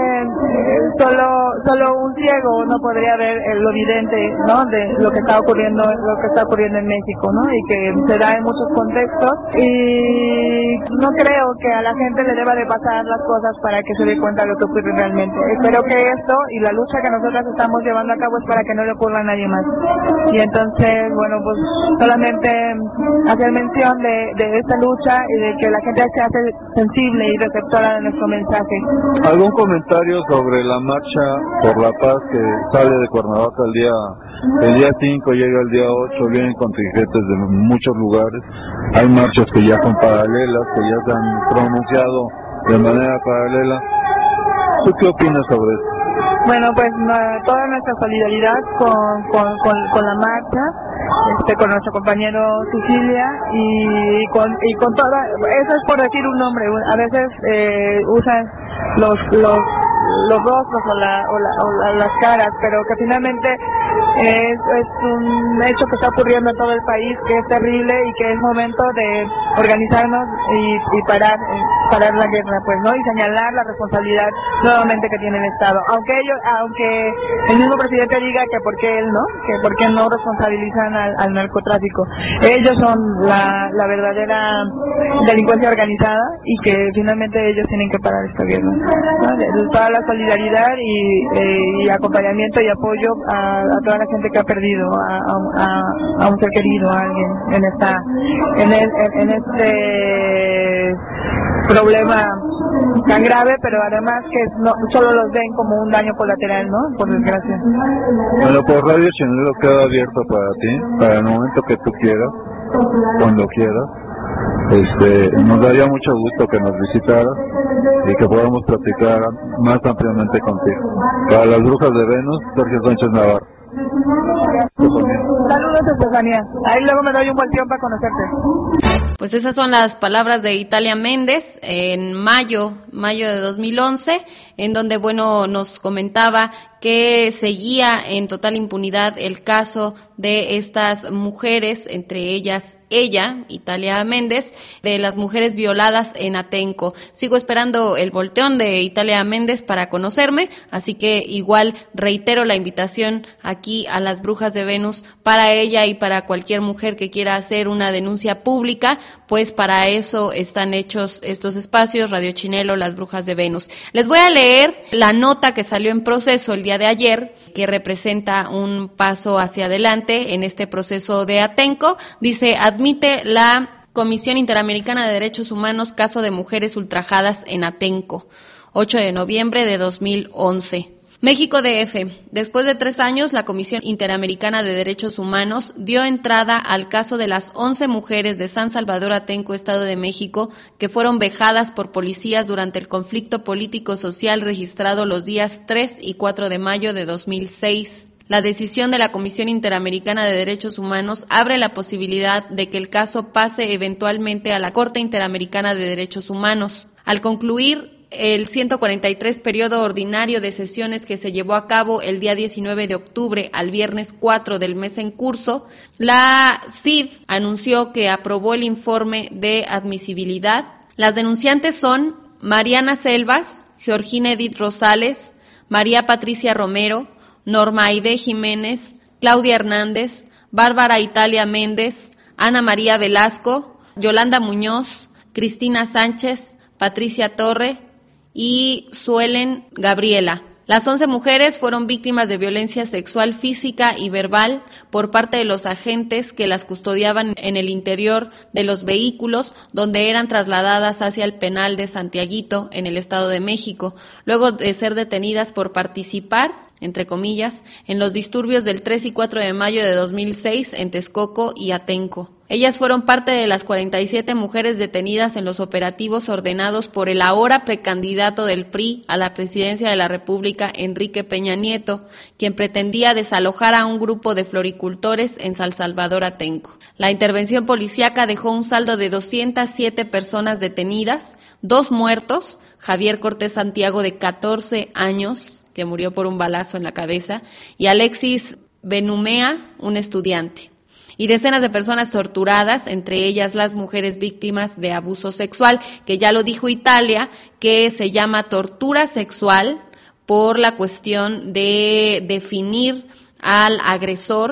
solo un ciego no podría ver lo evidente, ¿no? De lo que está ocurriendo ocurriendo en México, ¿no? Y que se da en muchos contextos, y no creo que a la gente le deba de pasar las cosas para que se dé cuenta de lo que ocurre realmente. Espero que esto y la lucha que nosotras estamos llevando a cabo es para que no le ocurra a nadie más. Y entonces, bueno, pues solamente hacer mención de esta lucha y de que la gente se hace sensible y receptora de nuestro mensaje. ¿Algún comentario sobre la marcha por la paz que sale de Cuernavaca el día 5, llega el día 8, vienen contingentes de muchos lugares, hay marchas que ya son paralelas, que ya se han pronunciado de manera paralela? ¿Tú qué opinas sobre esto? Bueno, pues toda nuestra solidaridad con la marcha, con nuestro compañero Sicilia y con toda, eso es por decir un nombre, a veces usan los rostros o las caras, pero que finalmente es un hecho que está ocurriendo en todo el país, que es terrible y que es momento de organizarnos y parar la guerra, pues, ¿no? Y señalar la responsabilidad nuevamente que tiene el Estado. Aunque el mismo presidente diga que por qué él, ¿no? Que por qué no responsabilizan al narcotráfico. Ellos son la verdadera delincuencia organizada y que finalmente ellos tienen que parar esta guerra, ¿no? Toda la solidaridad y acompañamiento y apoyo a toda la gente que ha perdido a un ser querido, a alguien en este problema tan grave, pero además que no solo los ven como un daño colateral, ¿no? Por desgracia. Bueno, pues Radio Chinelo queda abierto para ti, para el momento que tú quieras, cuando quieras. Nos daría mucho gusto que nos visitaras y que podamos platicar más ampliamente contigo. Para las Brujas de Venus, Sergio Sánchez Navarro. Saludos, Estefanía. Ahí luego me doy un volteón para conocerte. Pues esas son las palabras de Italia Méndez en mayo de 2011, en donde, bueno, nos comentaba que seguía en total impunidad el caso de estas mujeres, entre ellas ella, Italia Méndez, de las mujeres violadas en Atenco. Sigo esperando el volteón de Italia Méndez para conocerme, así que igual reitero la invitación aquí a las Brujas de Venus para ella y para cualquier mujer que quiera hacer una denuncia pública, pues para eso están hechos estos espacios, Radio Chinelo, las Brujas de Venus. Les voy a leer la nota que salió en Proceso el día de ayer, que representa un paso hacia adelante en este proceso de Atenco. Dice: admite la Comisión Interamericana de Derechos Humanos caso de mujeres ultrajadas en Atenco, 8 de noviembre de 2011. México DF. Después de 3 años, la Comisión Interamericana de Derechos Humanos dio entrada al caso de las 11 mujeres de San Salvador Atenco, Estado de México, que fueron vejadas por policías durante el conflicto político-social registrado los días 3 y 4 de mayo de 2006. La decisión de la Comisión Interamericana de Derechos Humanos abre la posibilidad de que el caso pase eventualmente a la Corte Interamericana de Derechos Humanos. Al concluir el 143 periodo ordinario de sesiones que se llevó a cabo el día 19 de octubre al viernes 4 del mes en curso, la CID anunció que aprobó el informe de admisibilidad. Las denunciantes son Mariana Selvas, Georgina Edith Rosales, María Patricia Romero, Norma Aide Jiménez, Claudia Hernández, Bárbara Italia Méndez, Ana María Velasco, Yolanda Muñoz, Cristina Sánchez, Patricia Torre y Suelen Gabriela. Las 11 mujeres fueron víctimas de violencia sexual física y verbal por parte de los agentes que las custodiaban en el interior de los vehículos donde eran trasladadas hacia el penal de Santiaguito, en el Estado de México, luego de ser detenidas por participar, entre comillas, en los disturbios del 3 y 4 de mayo de 2006 en Texcoco y Atenco. Ellas fueron parte de las 47 mujeres detenidas en los operativos ordenados por el ahora precandidato del PRI a la presidencia de la República, Enrique Peña Nieto, quien pretendía desalojar a un grupo de floricultores en San Salvador Atenco. La intervención policíaca dejó un saldo de 207 personas detenidas, 2 muertos, Javier Cortés Santiago, de 14 años, que murió por un balazo en la cabeza, y Alexis Benumea, un estudiante, y decenas de personas torturadas, entre ellas las mujeres víctimas de abuso sexual, que ya lo dijo Italia, que se llama tortura sexual por la cuestión de definir al agresor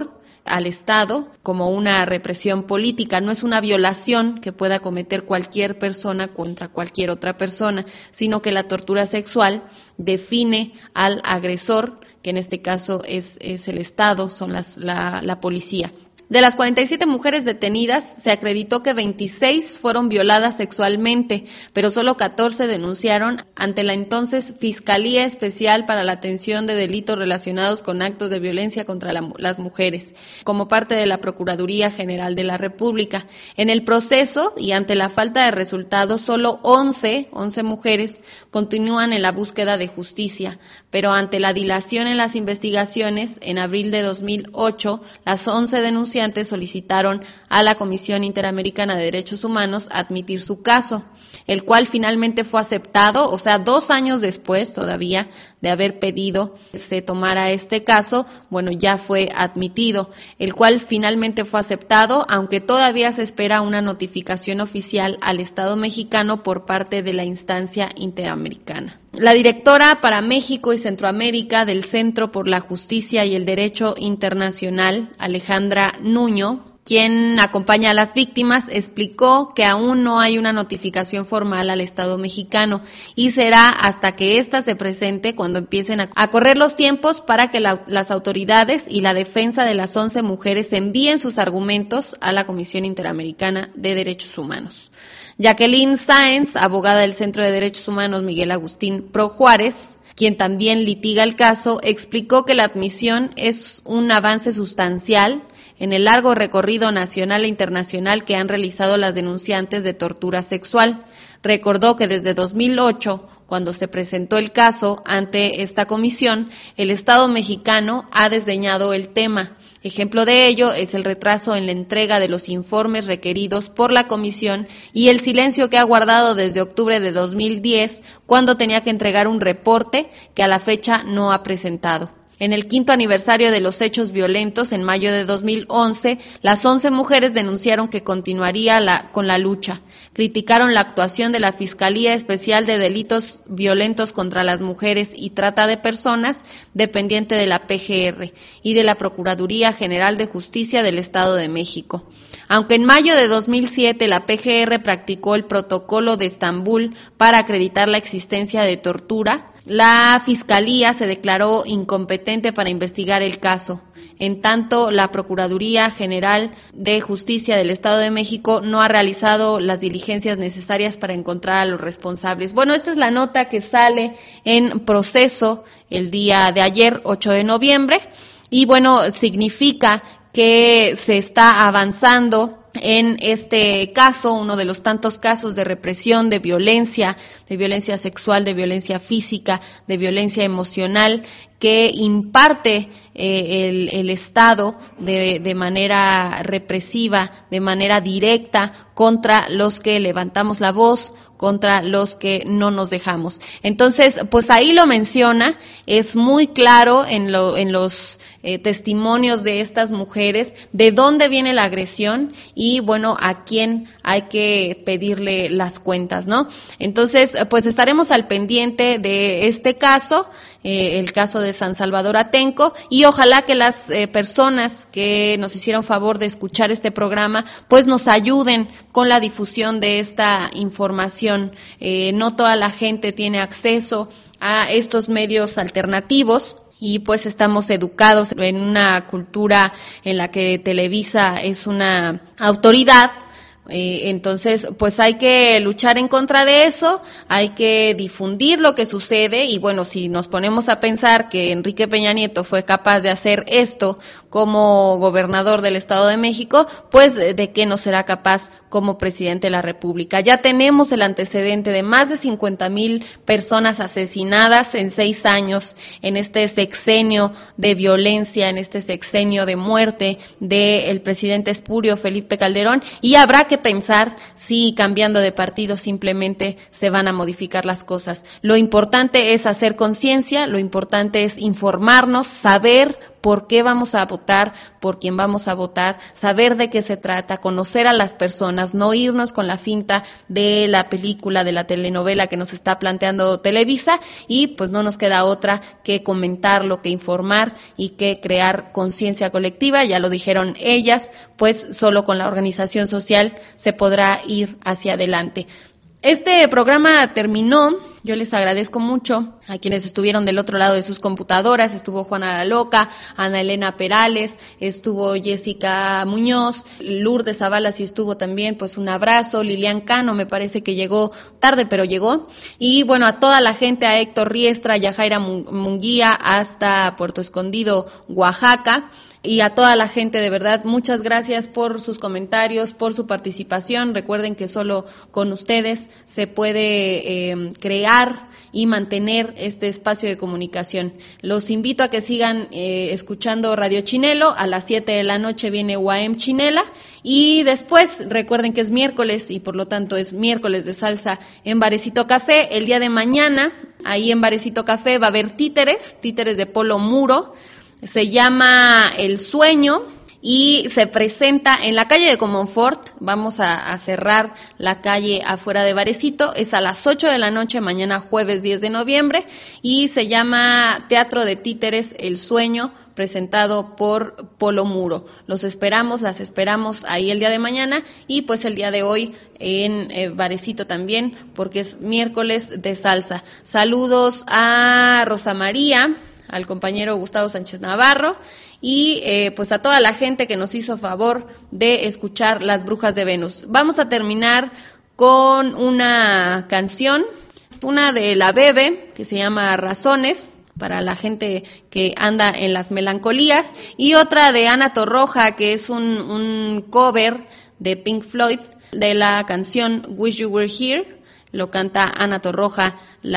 al Estado como una represión política. No es una violación que pueda cometer cualquier persona contra cualquier otra persona, sino que la tortura sexual define al agresor, que en este caso es el Estado, son la policía. De las 47 mujeres detenidas, se acreditó que 26 fueron violadas sexualmente, pero solo 14 denunciaron ante la entonces Fiscalía Especial para la Atención de Delitos Relacionados con Actos de Violencia contra las Mujeres, como parte de la Procuraduría General de la República. En el proceso y ante la falta de resultados, solo 11 mujeres continúan en la búsqueda de justicia, pero ante la dilación en las investigaciones, en abril de 2008, las 11 denunciantes solicitaron a la Comisión Interamericana de Derechos Humanos admitir su caso, el cual finalmente fue aceptado, o sea, 2 años después todavía de haber pedido que se tomara este caso, bueno, ya fue admitido, el cual finalmente fue aceptado, aunque todavía se espera una notificación oficial al Estado mexicano por parte de la instancia interamericana. La directora para México y Centroamérica del Centro por la Justicia y el Derecho Internacional, Alejandra Nuño, quien acompaña a las víctimas, explicó que aún no hay una notificación formal al Estado mexicano y será hasta que ésta se presente cuando empiecen a correr los tiempos para que las autoridades y la defensa de las 11 mujeres envíen sus argumentos a la Comisión Interamericana de Derechos Humanos. Jacqueline Sáenz, abogada del Centro de Derechos Humanos Miguel Agustín Pro Juárez, quien también litiga el caso, explicó que la admisión es un avance sustancial en el largo recorrido nacional e internacional que han realizado las denunciantes de tortura sexual. Recordó que desde 2008, cuando se presentó el caso ante esta comisión, el Estado mexicano ha desdeñado el tema. Ejemplo de ello es el retraso en la entrega de los informes requeridos por la comisión y el silencio que ha guardado desde octubre de 2010, cuando tenía que entregar un reporte que a la fecha no ha presentado. En el 5º aniversario de los hechos violentos, en mayo de 2011, las 11 mujeres denunciaron que continuaría con la lucha. Criticaron la actuación de la Fiscalía Especial de Delitos Violentos contra las Mujeres y Trata de Personas, dependiente de la PGR, y de la Procuraduría General de Justicia del Estado de México. Aunque en mayo de 2007 la PGR practicó el Protocolo de Estambul para acreditar la existencia de tortura, la Fiscalía se declaró incompetente para investigar el caso. En tanto, la Procuraduría General de Justicia del Estado de México no ha realizado las diligencias necesarias para encontrar a los responsables. Bueno, esta es la nota que sale en Proceso el día de ayer, 8 de noviembre, y bueno, significa que se está avanzando en este caso, uno de los tantos casos de represión, de violencia sexual, de violencia física, de violencia emocional que imparte el Estado de manera represiva, de manera directa contra los que levantamos la voz, contra los que no nos dejamos. Entonces, pues ahí lo menciona, es muy claro en los testimonios de estas mujeres de dónde viene la agresión y, bueno, a quién hay que pedirle las cuentas, ¿no? Entonces, pues estaremos al pendiente de este caso, el caso de San Salvador Atenco, y ojalá que las personas que nos hicieron favor de escuchar este programa, pues nos ayuden con la difusión de esta información. No toda la gente tiene acceso a estos medios alternativos, y pues estamos educados en una cultura en la que Televisa es una autoridad. Entonces, pues hay que luchar en contra de eso, hay que difundir lo que sucede y bueno, si nos ponemos a pensar que Enrique Peña Nieto fue capaz de hacer esto como gobernador del Estado de México, pues ¿de qué no será capaz como presidente de la República? Ya tenemos el antecedente de más de 50,000 personas asesinadas en 6 años, en este sexenio de violencia, en este sexenio de muerte del presidente espurio Felipe Calderón, y habrá que pensar si cambiando de partido simplemente se van a modificar las cosas. Lo importante es hacer conciencia, lo importante es informarnos, saber por qué vamos a votar, por quién vamos a votar, saber de qué se trata, conocer a las personas, no irnos con la finta de la película, de la telenovela que nos está planteando Televisa, y pues no nos queda otra que comentarlo, que informar y que crear conciencia colectiva. Ya lo dijeron ellas, pues solo con la organización social se podrá ir hacia adelante. Este programa terminó. Yo les agradezco mucho a quienes estuvieron del otro lado de sus computadoras. Estuvo Juana la Loca, Ana Elena Perales, estuvo Jessica Muñoz, Lourdes Zavala sí estuvo también, pues un abrazo. Lilian Cano me parece que llegó tarde, pero llegó. Y bueno, a toda la gente, a Héctor Riestra, a Yajaira Munguía, hasta Puerto Escondido, Oaxaca. Y a toda la gente, de verdad, muchas gracias por sus comentarios, por su participación. Recuerden que solo con ustedes se puede crear y mantener este espacio de comunicación. Los invito a que sigan escuchando Radio Chinelo. A las 7 de la noche viene UAM Chinela, y después recuerden que es miércoles y por lo tanto es miércoles de salsa en Barecito Café. El día de mañana, ahí en Barecito Café va a haber títeres de Polo Muro. Se llama El Sueño y se presenta en la calle de Comonfort. Vamos a cerrar la calle afuera de Barecito. Es a las 8 de la noche, mañana jueves 10 de noviembre, y se llama Teatro de Títeres El Sueño, presentado por Polo Muro. Los esperamos, las esperamos ahí el día de mañana, y pues el día de hoy en Barecito también, porque es miércoles de salsa. Saludos a Rosa María, al compañero Gustavo Sánchez Navarro, y pues a toda la gente que nos hizo favor de escuchar Las Brujas de Venus. Vamos a terminar con una canción, una de La Bebe, que se llama Razones, para la gente que anda en las melancolías, y otra de Ana Torroja, que es un cover de Pink Floyd de la canción Wish You Were Here. Lo canta Ana Torroja,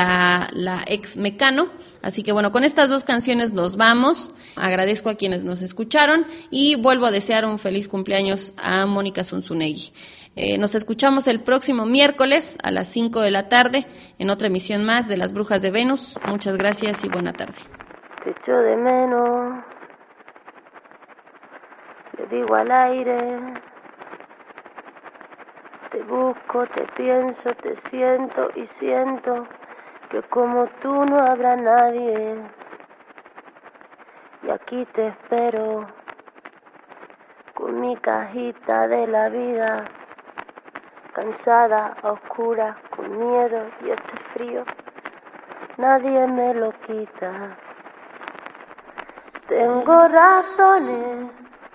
la ex Mecano. Así que bueno, con estas dos canciones nos vamos. Agradezco a quienes nos escucharon y vuelvo a desear un feliz cumpleaños a Mónica Zunzunegui. Nos escuchamos el próximo miércoles a las 5 de la tarde en otra emisión más de Las Brujas de Venus. Muchas gracias y buena tarde. Te echo de menos, le digo al aire. Te busco, te pienso, te siento y siento que como tú no habrá nadie. Y aquí te espero con mi cajita de la vida, cansada, oscura, con miedo y este frío, nadie me lo quita. Tengo razones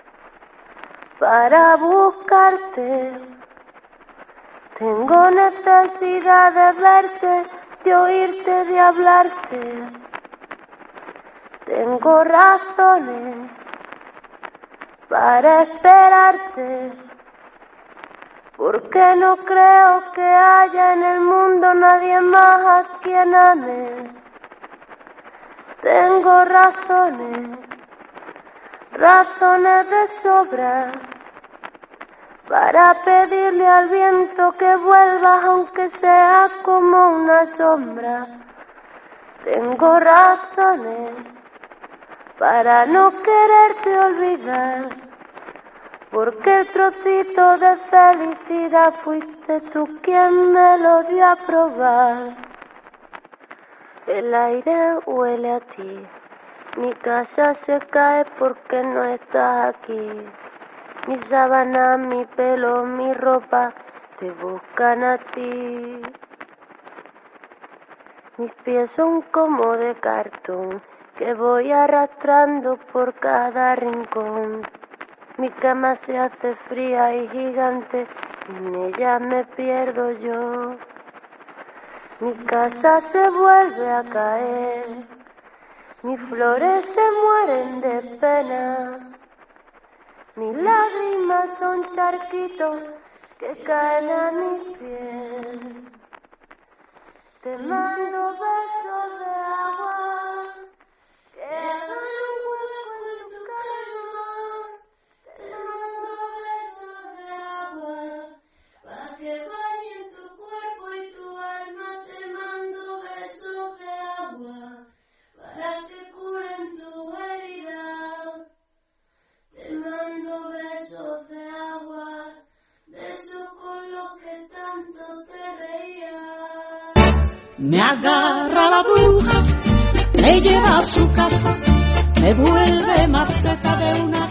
para buscarte. Tengo necesidad de verte, de oírte, de hablarte. Tengo razones para esperarte, porque no creo que haya en el mundo nadie más a quien ame. Tengo razones de sobra, para pedirle al viento que vuelvas aunque sea como una sombra. Tengo razones para no quererte olvidar, porque el trocito de felicidad fuiste tú quien me lo dio a probar. El aire huele a ti, mi casa se cae porque no estás aquí. Mi sábana, mi pelo, mi ropa te buscan a ti. Mis pies son como de cartón que voy arrastrando por cada rincón. Mi cama se hace fría y gigante, en ella me pierdo yo. Mi casa se vuelve a caer, mis flores se mueren de pena. Mis lágrimas son charquitos que caen a mis pies. Te mando besos de agua que hagan un hueco en tu calma. Te mando besos de agua para que bañen tu cuerpo y tu alma. Te mando besos de agua para que curen tu herida. Me agarra la bruja, me lleva a su casa, me vuelve maceta de una